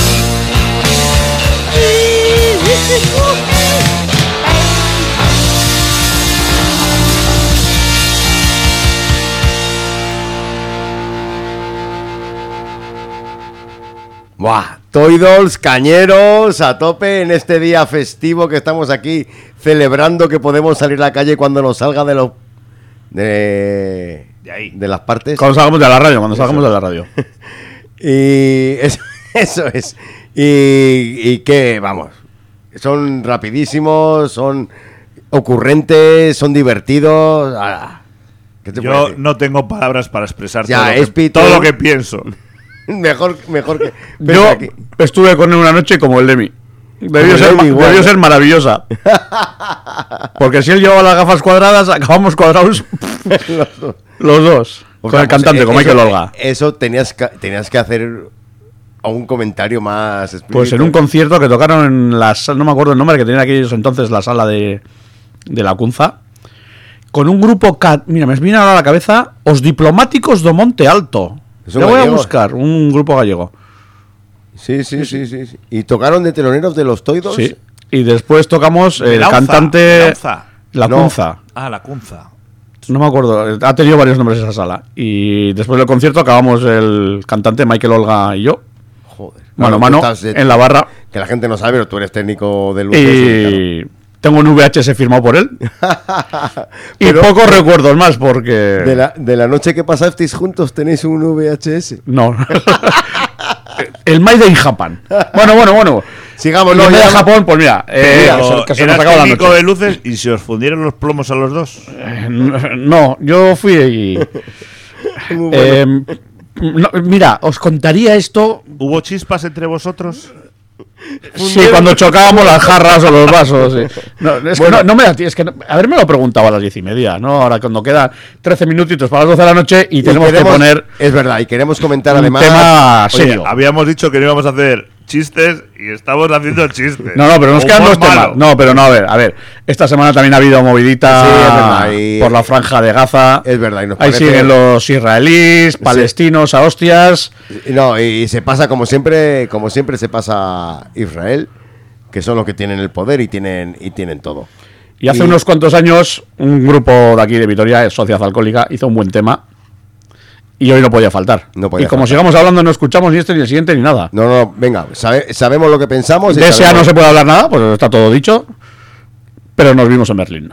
[SPEAKER 1] Buah, Toy Dolls, cañeros, a tope en este día festivo que estamos aquí celebrando que podemos salir a la calle cuando nos salga de los de,
[SPEAKER 2] De ahí.
[SPEAKER 1] de las partes.
[SPEAKER 3] Cuando salgamos de la radio, cuando salgamos de la radio.
[SPEAKER 1] Y eso, eso es. Y, y que, vamos, son rapidísimos, son ocurrentes, son divertidos. Ah, ¿qué te puedo
[SPEAKER 2] Yo
[SPEAKER 1] decir?
[SPEAKER 2] no tengo palabras para expresar
[SPEAKER 1] Ya,
[SPEAKER 2] todo, lo
[SPEAKER 1] es
[SPEAKER 2] que,
[SPEAKER 1] pito.
[SPEAKER 2] todo lo que pienso.
[SPEAKER 1] Mejor, mejor que...
[SPEAKER 3] Yo
[SPEAKER 1] aquí.
[SPEAKER 3] estuve con él una noche como el de mí. Debió
[SPEAKER 1] Como
[SPEAKER 3] ser,
[SPEAKER 1] Lady
[SPEAKER 3] debió
[SPEAKER 1] igual,
[SPEAKER 3] ser
[SPEAKER 1] ¿no?
[SPEAKER 3] maravillosa. Porque si él llevaba las gafas cuadradas, acabamos cuadrados los dos.
[SPEAKER 1] O
[SPEAKER 3] Con
[SPEAKER 1] sea,
[SPEAKER 3] el
[SPEAKER 1] pues,
[SPEAKER 3] cantante,
[SPEAKER 1] eh,
[SPEAKER 3] con Michael
[SPEAKER 1] eso-
[SPEAKER 3] Olga.
[SPEAKER 1] Eso tenías que, tenías que hacer un comentario más explícito.
[SPEAKER 3] Pues en un concierto que tocaron en la sala, no me acuerdo el nombre, que tenía aquellos entonces la sala de, de la Cunza, con un grupo, ca- mira, me viene ahora a la cabeza, Os Diplomáticos do Monte Alto.
[SPEAKER 1] ¿Son
[SPEAKER 3] Lo voy a
[SPEAKER 1] gallegos?
[SPEAKER 3] buscar, un grupo gallego.
[SPEAKER 1] Sí, sí, sí, sí, sí. ¿Y tocaron de teloneros de los Toidos?
[SPEAKER 3] Sí. Y después tocamos
[SPEAKER 2] De
[SPEAKER 3] el
[SPEAKER 2] Lauza,
[SPEAKER 3] cantante...
[SPEAKER 2] Lauza.
[SPEAKER 3] La
[SPEAKER 1] No.
[SPEAKER 3] Cunza.
[SPEAKER 2] Ah, la Cunza.
[SPEAKER 3] No me acuerdo, ha tenido varios nombres esa sala. Y después del concierto acabamos el cantante Michael Olga y yo,
[SPEAKER 1] Joder.
[SPEAKER 3] mano a
[SPEAKER 1] Claro,
[SPEAKER 3] mano,
[SPEAKER 1] tú estás de-
[SPEAKER 3] en la barra.
[SPEAKER 1] Que la gente no sabe, pero tú eres técnico de luces. y
[SPEAKER 3] Y tengo un V H S firmado por él.
[SPEAKER 1] claro.
[SPEAKER 3] Y
[SPEAKER 1] Pero
[SPEAKER 3] pocos recuerdos más, porque...
[SPEAKER 1] de la, de la noche que pasasteis juntos tenéis un V H S.
[SPEAKER 3] No. El Made in Japan. Bueno, bueno, bueno.
[SPEAKER 1] Sigamos,
[SPEAKER 3] No,
[SPEAKER 1] no,
[SPEAKER 3] de
[SPEAKER 1] ya-
[SPEAKER 3] Japón, pues mira, eh,
[SPEAKER 2] Pero
[SPEAKER 3] se- que se
[SPEAKER 2] eras
[SPEAKER 3] nos acaba la
[SPEAKER 2] técnico
[SPEAKER 3] noche.
[SPEAKER 2] de luces y se os fundieron los plomos a los dos.
[SPEAKER 3] Eh, No, yo fui y...
[SPEAKER 1] Muy bueno.
[SPEAKER 3] eh, no, mira, os contaría esto.
[SPEAKER 2] ¿Hubo chispas entre vosotros?
[SPEAKER 3] Sí, cuando chocábamos las jarras o los vasos. Sí. No, es que no, no me da tie- es que no- haberme lo preguntado a las diez y media, ¿no? Ahora cuando quedan trece minutitos para las doce de la noche y
[SPEAKER 1] Y
[SPEAKER 3] tenemos
[SPEAKER 1] queremos-
[SPEAKER 3] que poner
[SPEAKER 1] Es verdad, y queremos comentar
[SPEAKER 3] un
[SPEAKER 1] además.
[SPEAKER 3] tema
[SPEAKER 2] Oye,
[SPEAKER 3] serio.
[SPEAKER 2] habíamos dicho que no íbamos a hacer chistes y estamos haciendo chistes.
[SPEAKER 3] No, no, pero nos quedan
[SPEAKER 2] Humor
[SPEAKER 3] dos temas.
[SPEAKER 2] malo.
[SPEAKER 3] No, pero no, a ver, a ver. Esta semana también ha habido movidita
[SPEAKER 1] Sí, es verdad, y-
[SPEAKER 3] por la franja de Gaza.
[SPEAKER 1] Es verdad, y nos
[SPEAKER 3] Ahí
[SPEAKER 1] parece-
[SPEAKER 3] siguen los israelíes, palestinos a hostias.
[SPEAKER 1] No, y se pasa como siempre, como siempre se pasa Israel, que son los que tienen el poder y tienen, y tienen todo.
[SPEAKER 3] Y hace
[SPEAKER 1] Y-
[SPEAKER 3] unos cuantos años, un grupo de aquí de Vitoria, Sociedad Alcohólica, hizo un buen tema. Y hoy no podía faltar.
[SPEAKER 1] No podía
[SPEAKER 3] y como
[SPEAKER 1] faltar.
[SPEAKER 3] sigamos hablando, no escuchamos ni este ni el siguiente ni nada.
[SPEAKER 1] No, no, venga, sabe- sabemos lo que pensamos. y
[SPEAKER 3] De S A
[SPEAKER 1] sabemos-
[SPEAKER 3] no se puede hablar nada, pues está todo dicho. Pero nos vimos en Berlín.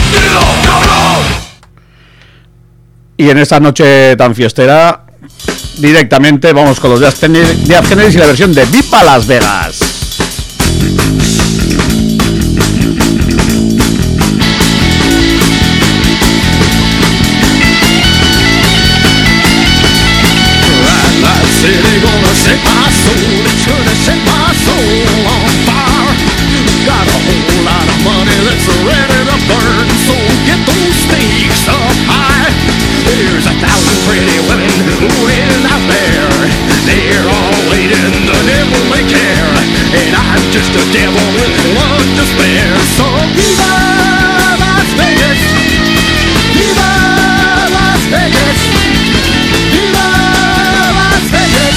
[SPEAKER 3] Y en esta noche tan fiestera, directamente vamos con los Death Kennedys y la versión de Viva Las Vegas.
[SPEAKER 6] City gonna set my soul, it's gonna set my soul on fire. Got a whole lot of money that's ready to burn, so get those stakes up high. There's a thousand pretty women waiting out there. They're all waiting, the devil may care, and I'm just a devil with one to spare. So viva Las Vegas, viva Las Vegas, viva Las Vegas.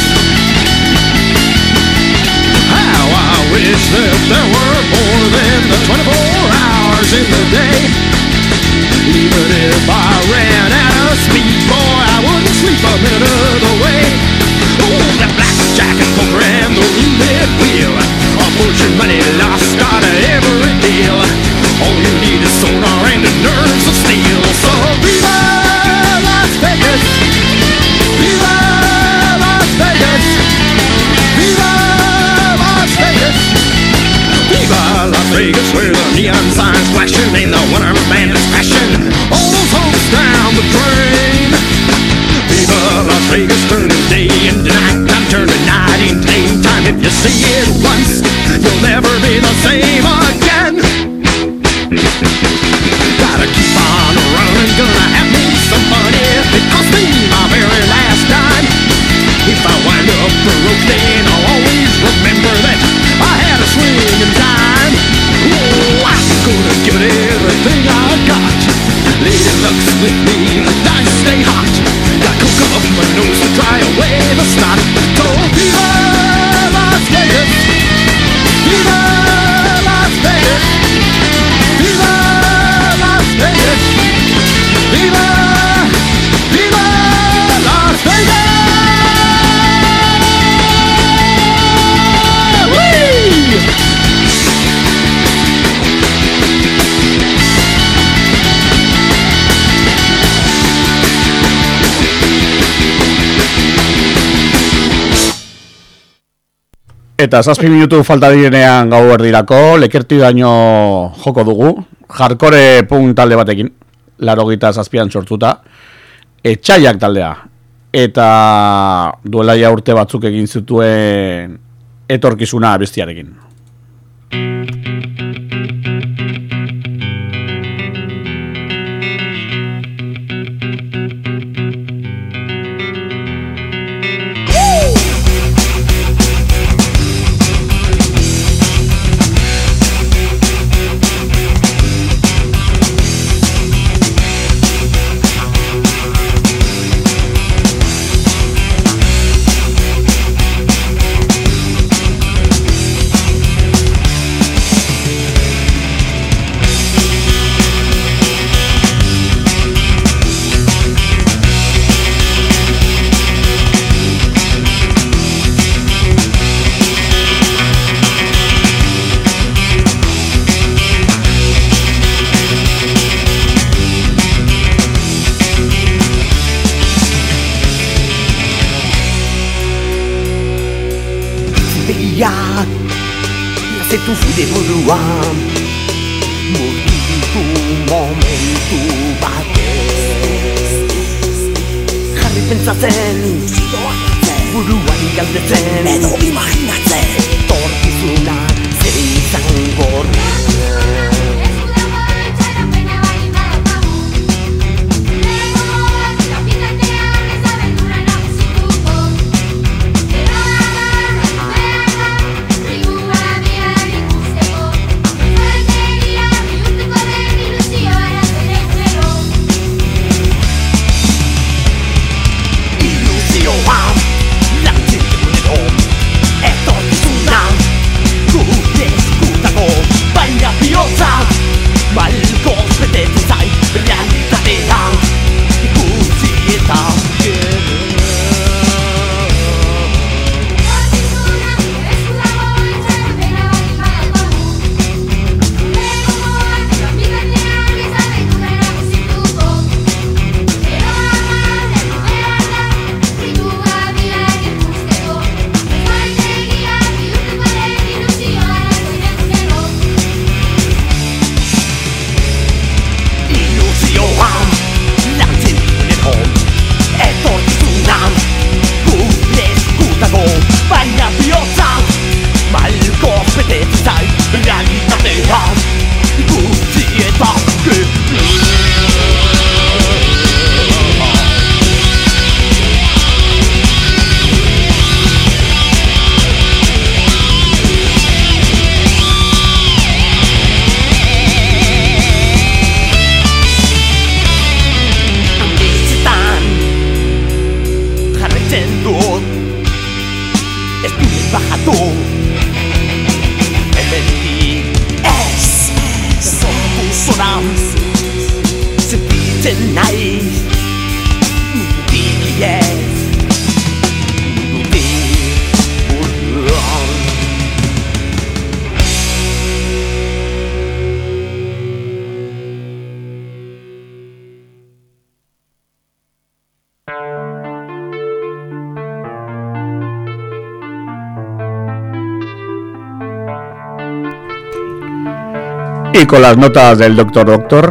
[SPEAKER 6] How I wish that there were more than the twenty-four hours in the day. Even if I ran out of speed, boy, I wouldn't sleep a minute of the way. Oh, that blackjack and poker and the roulette wheel, I'm pushing money lost out of every deal. All you need is sonar and the nerves of steel. So viva Las Vegas, viva Las Vegas, viva Las Vegas, viva Las Vegas, where the neon signs flashing and the winter band is crashing all those hopes down the drain. Viva Las Vegas, turning day into night, I'm turning night into daytime. If you see it once, you'll never be the same again. Gotta keep on running, gonna have me some money. It cost me my very last dime. If I wind up broke, then I'll always remember that I had a swinging dime. Oh, I'm gonna give it everything I got. Lady luck's with me, the dice stay hot. Got coke up my nose to dry away the snot. So viva Las Vegas, viva Las Vegas, viva Las Vegas, viva, viva Las Vegas. Whee!
[SPEAKER 3] Eta zazpi minutu falta direnean gau erdirako, lekerti daño joko dugu, hardcore punk talde batekin, larogita zazpian sortuta, etxaiak taldea, eta duelaia urte batzuk egin zituen etorkizuna bestiarekin.
[SPEAKER 9] Lasetu zure buruan murgildu momentu batez jarri pentsatzen buruan galdetzen edo imaginatzen torkizuna zer izango tonight. Yes.
[SPEAKER 3] Y con las notas del Doctor Doctor.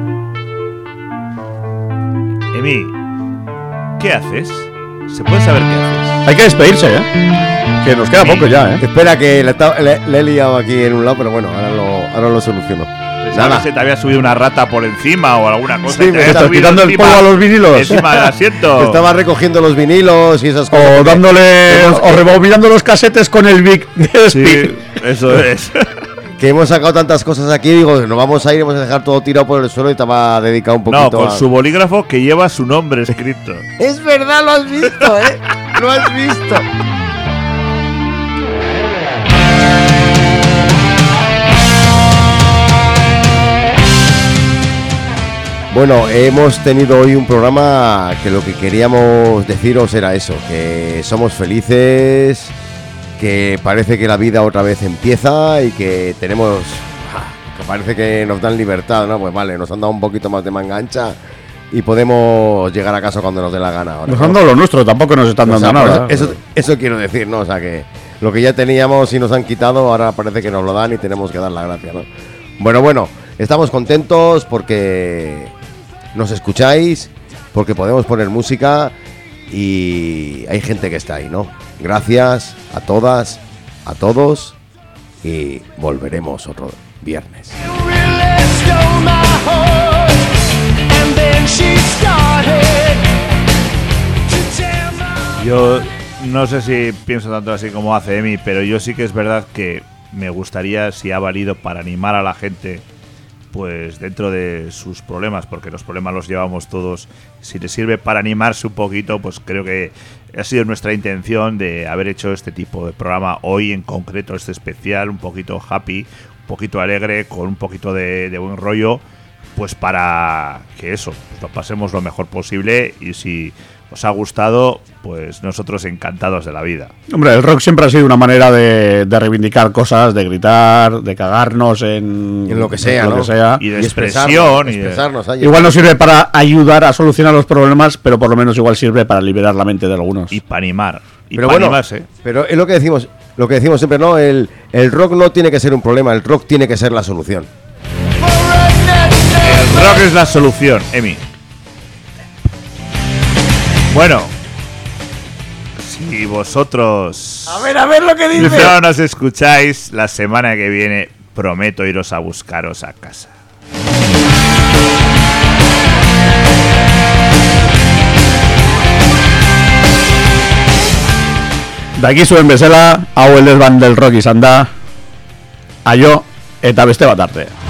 [SPEAKER 2] Emi, ¿qué haces? ¿Se puede saber qué haces?
[SPEAKER 3] Hay que despedirse, ¿eh? Que nos queda poco ya, ¿eh?
[SPEAKER 1] Espera, que le, ta- le- le he liado aquí en un lado, pero bueno, ahora lo, ahora lo soluciono.
[SPEAKER 2] Pensaba
[SPEAKER 1] Nada.
[SPEAKER 2] que se te había subido una rata por encima o alguna cosa.
[SPEAKER 1] Sí,
[SPEAKER 2] y te
[SPEAKER 1] me
[SPEAKER 2] había
[SPEAKER 1] está
[SPEAKER 2] subido
[SPEAKER 3] quitando el
[SPEAKER 2] encima-
[SPEAKER 3] polvo a los vinilos.
[SPEAKER 2] Encima del asiento.
[SPEAKER 1] Estaba recogiendo los vinilos y esas cosas.
[SPEAKER 3] O
[SPEAKER 1] porque
[SPEAKER 3] dándole.
[SPEAKER 1] hemos-
[SPEAKER 3] O rebobinando los casetes con el Vic de
[SPEAKER 2] Sí,
[SPEAKER 3] Speed.
[SPEAKER 2] eso es.
[SPEAKER 1] Que hemos sacado tantas cosas aquí, digo, nos vamos a ir y vamos a dejar todo tirado por el suelo y estaba dedicado un poquito
[SPEAKER 2] No, con
[SPEAKER 1] a...
[SPEAKER 2] su bolígrafo que lleva su nombre escrito.
[SPEAKER 1] Es verdad, lo has visto, ¿eh? Lo has visto. Bueno, hemos tenido hoy un programa que lo que queríamos deciros era eso, que somos felices, que parece que la vida otra vez empieza y que tenemos... que parece que nos dan libertad, ¿no? Pues vale, nos han dado un poquito más de manga ancha y podemos llegar a casa cuando nos dé la gana ahora,
[SPEAKER 3] Nos
[SPEAKER 1] ¿no?
[SPEAKER 3] han dado lo nuestro, tampoco nos están
[SPEAKER 1] O
[SPEAKER 3] dando
[SPEAKER 1] sea,
[SPEAKER 3] nada.
[SPEAKER 1] pues eso, eso quiero decir, ¿no? O sea, que lo que ya teníamos y nos han quitado, ahora parece que nos lo dan y tenemos que dar la gracia, ¿no? Bueno, bueno, estamos contentos porque nos escucháis, porque podemos poner música y hay gente que está ahí, ¿no? Gracias a todas, a todos y volveremos otro viernes.
[SPEAKER 2] Yo no sé si pienso tanto así como hace Emi, pero yo sí que es verdad que me gustaría, si ha valido para animar a la gente, pues dentro de sus problemas, porque los problemas los llevamos todos, si le sirve para animarse un poquito, pues creo que ha sido nuestra intención de haber hecho este tipo de programa hoy en concreto, este especial, un poquito happy, un poquito alegre, con un poquito de, de buen rollo, pues para que eso, pues lo pasemos lo mejor posible y si os ha gustado, pues nosotros encantados de la vida.
[SPEAKER 3] Hombre, el rock siempre ha sido una manera de, de reivindicar cosas, de gritar, de cagarnos en,
[SPEAKER 1] En lo que sea,
[SPEAKER 3] lo
[SPEAKER 1] ¿no?
[SPEAKER 3] que sea.
[SPEAKER 2] Y de
[SPEAKER 1] Y
[SPEAKER 2] expresión.
[SPEAKER 1] expresarnos,
[SPEAKER 2] y de-
[SPEAKER 1] expresarnos, oye.
[SPEAKER 3] Igual no sirve para ayudar a solucionar los problemas, pero por lo menos igual sirve para liberar la mente de algunos.
[SPEAKER 2] y para animar. Y
[SPEAKER 1] Pero
[SPEAKER 2] para
[SPEAKER 1] bueno,
[SPEAKER 2] animarse.
[SPEAKER 1] pero es lo que decimos, lo que decimos siempre, ¿no? El, el rock no tiene que ser un problema, el rock tiene que ser la solución.
[SPEAKER 2] El rock es la solución, Emi. Bueno, si vosotros
[SPEAKER 1] A ver, a ver lo que dice.
[SPEAKER 2] no nos escucháis, la semana que viene prometo iros a buscaros a casa.
[SPEAKER 3] Daki zuen bezala, hau el desban del rock izan da, aio eta beste bat arte.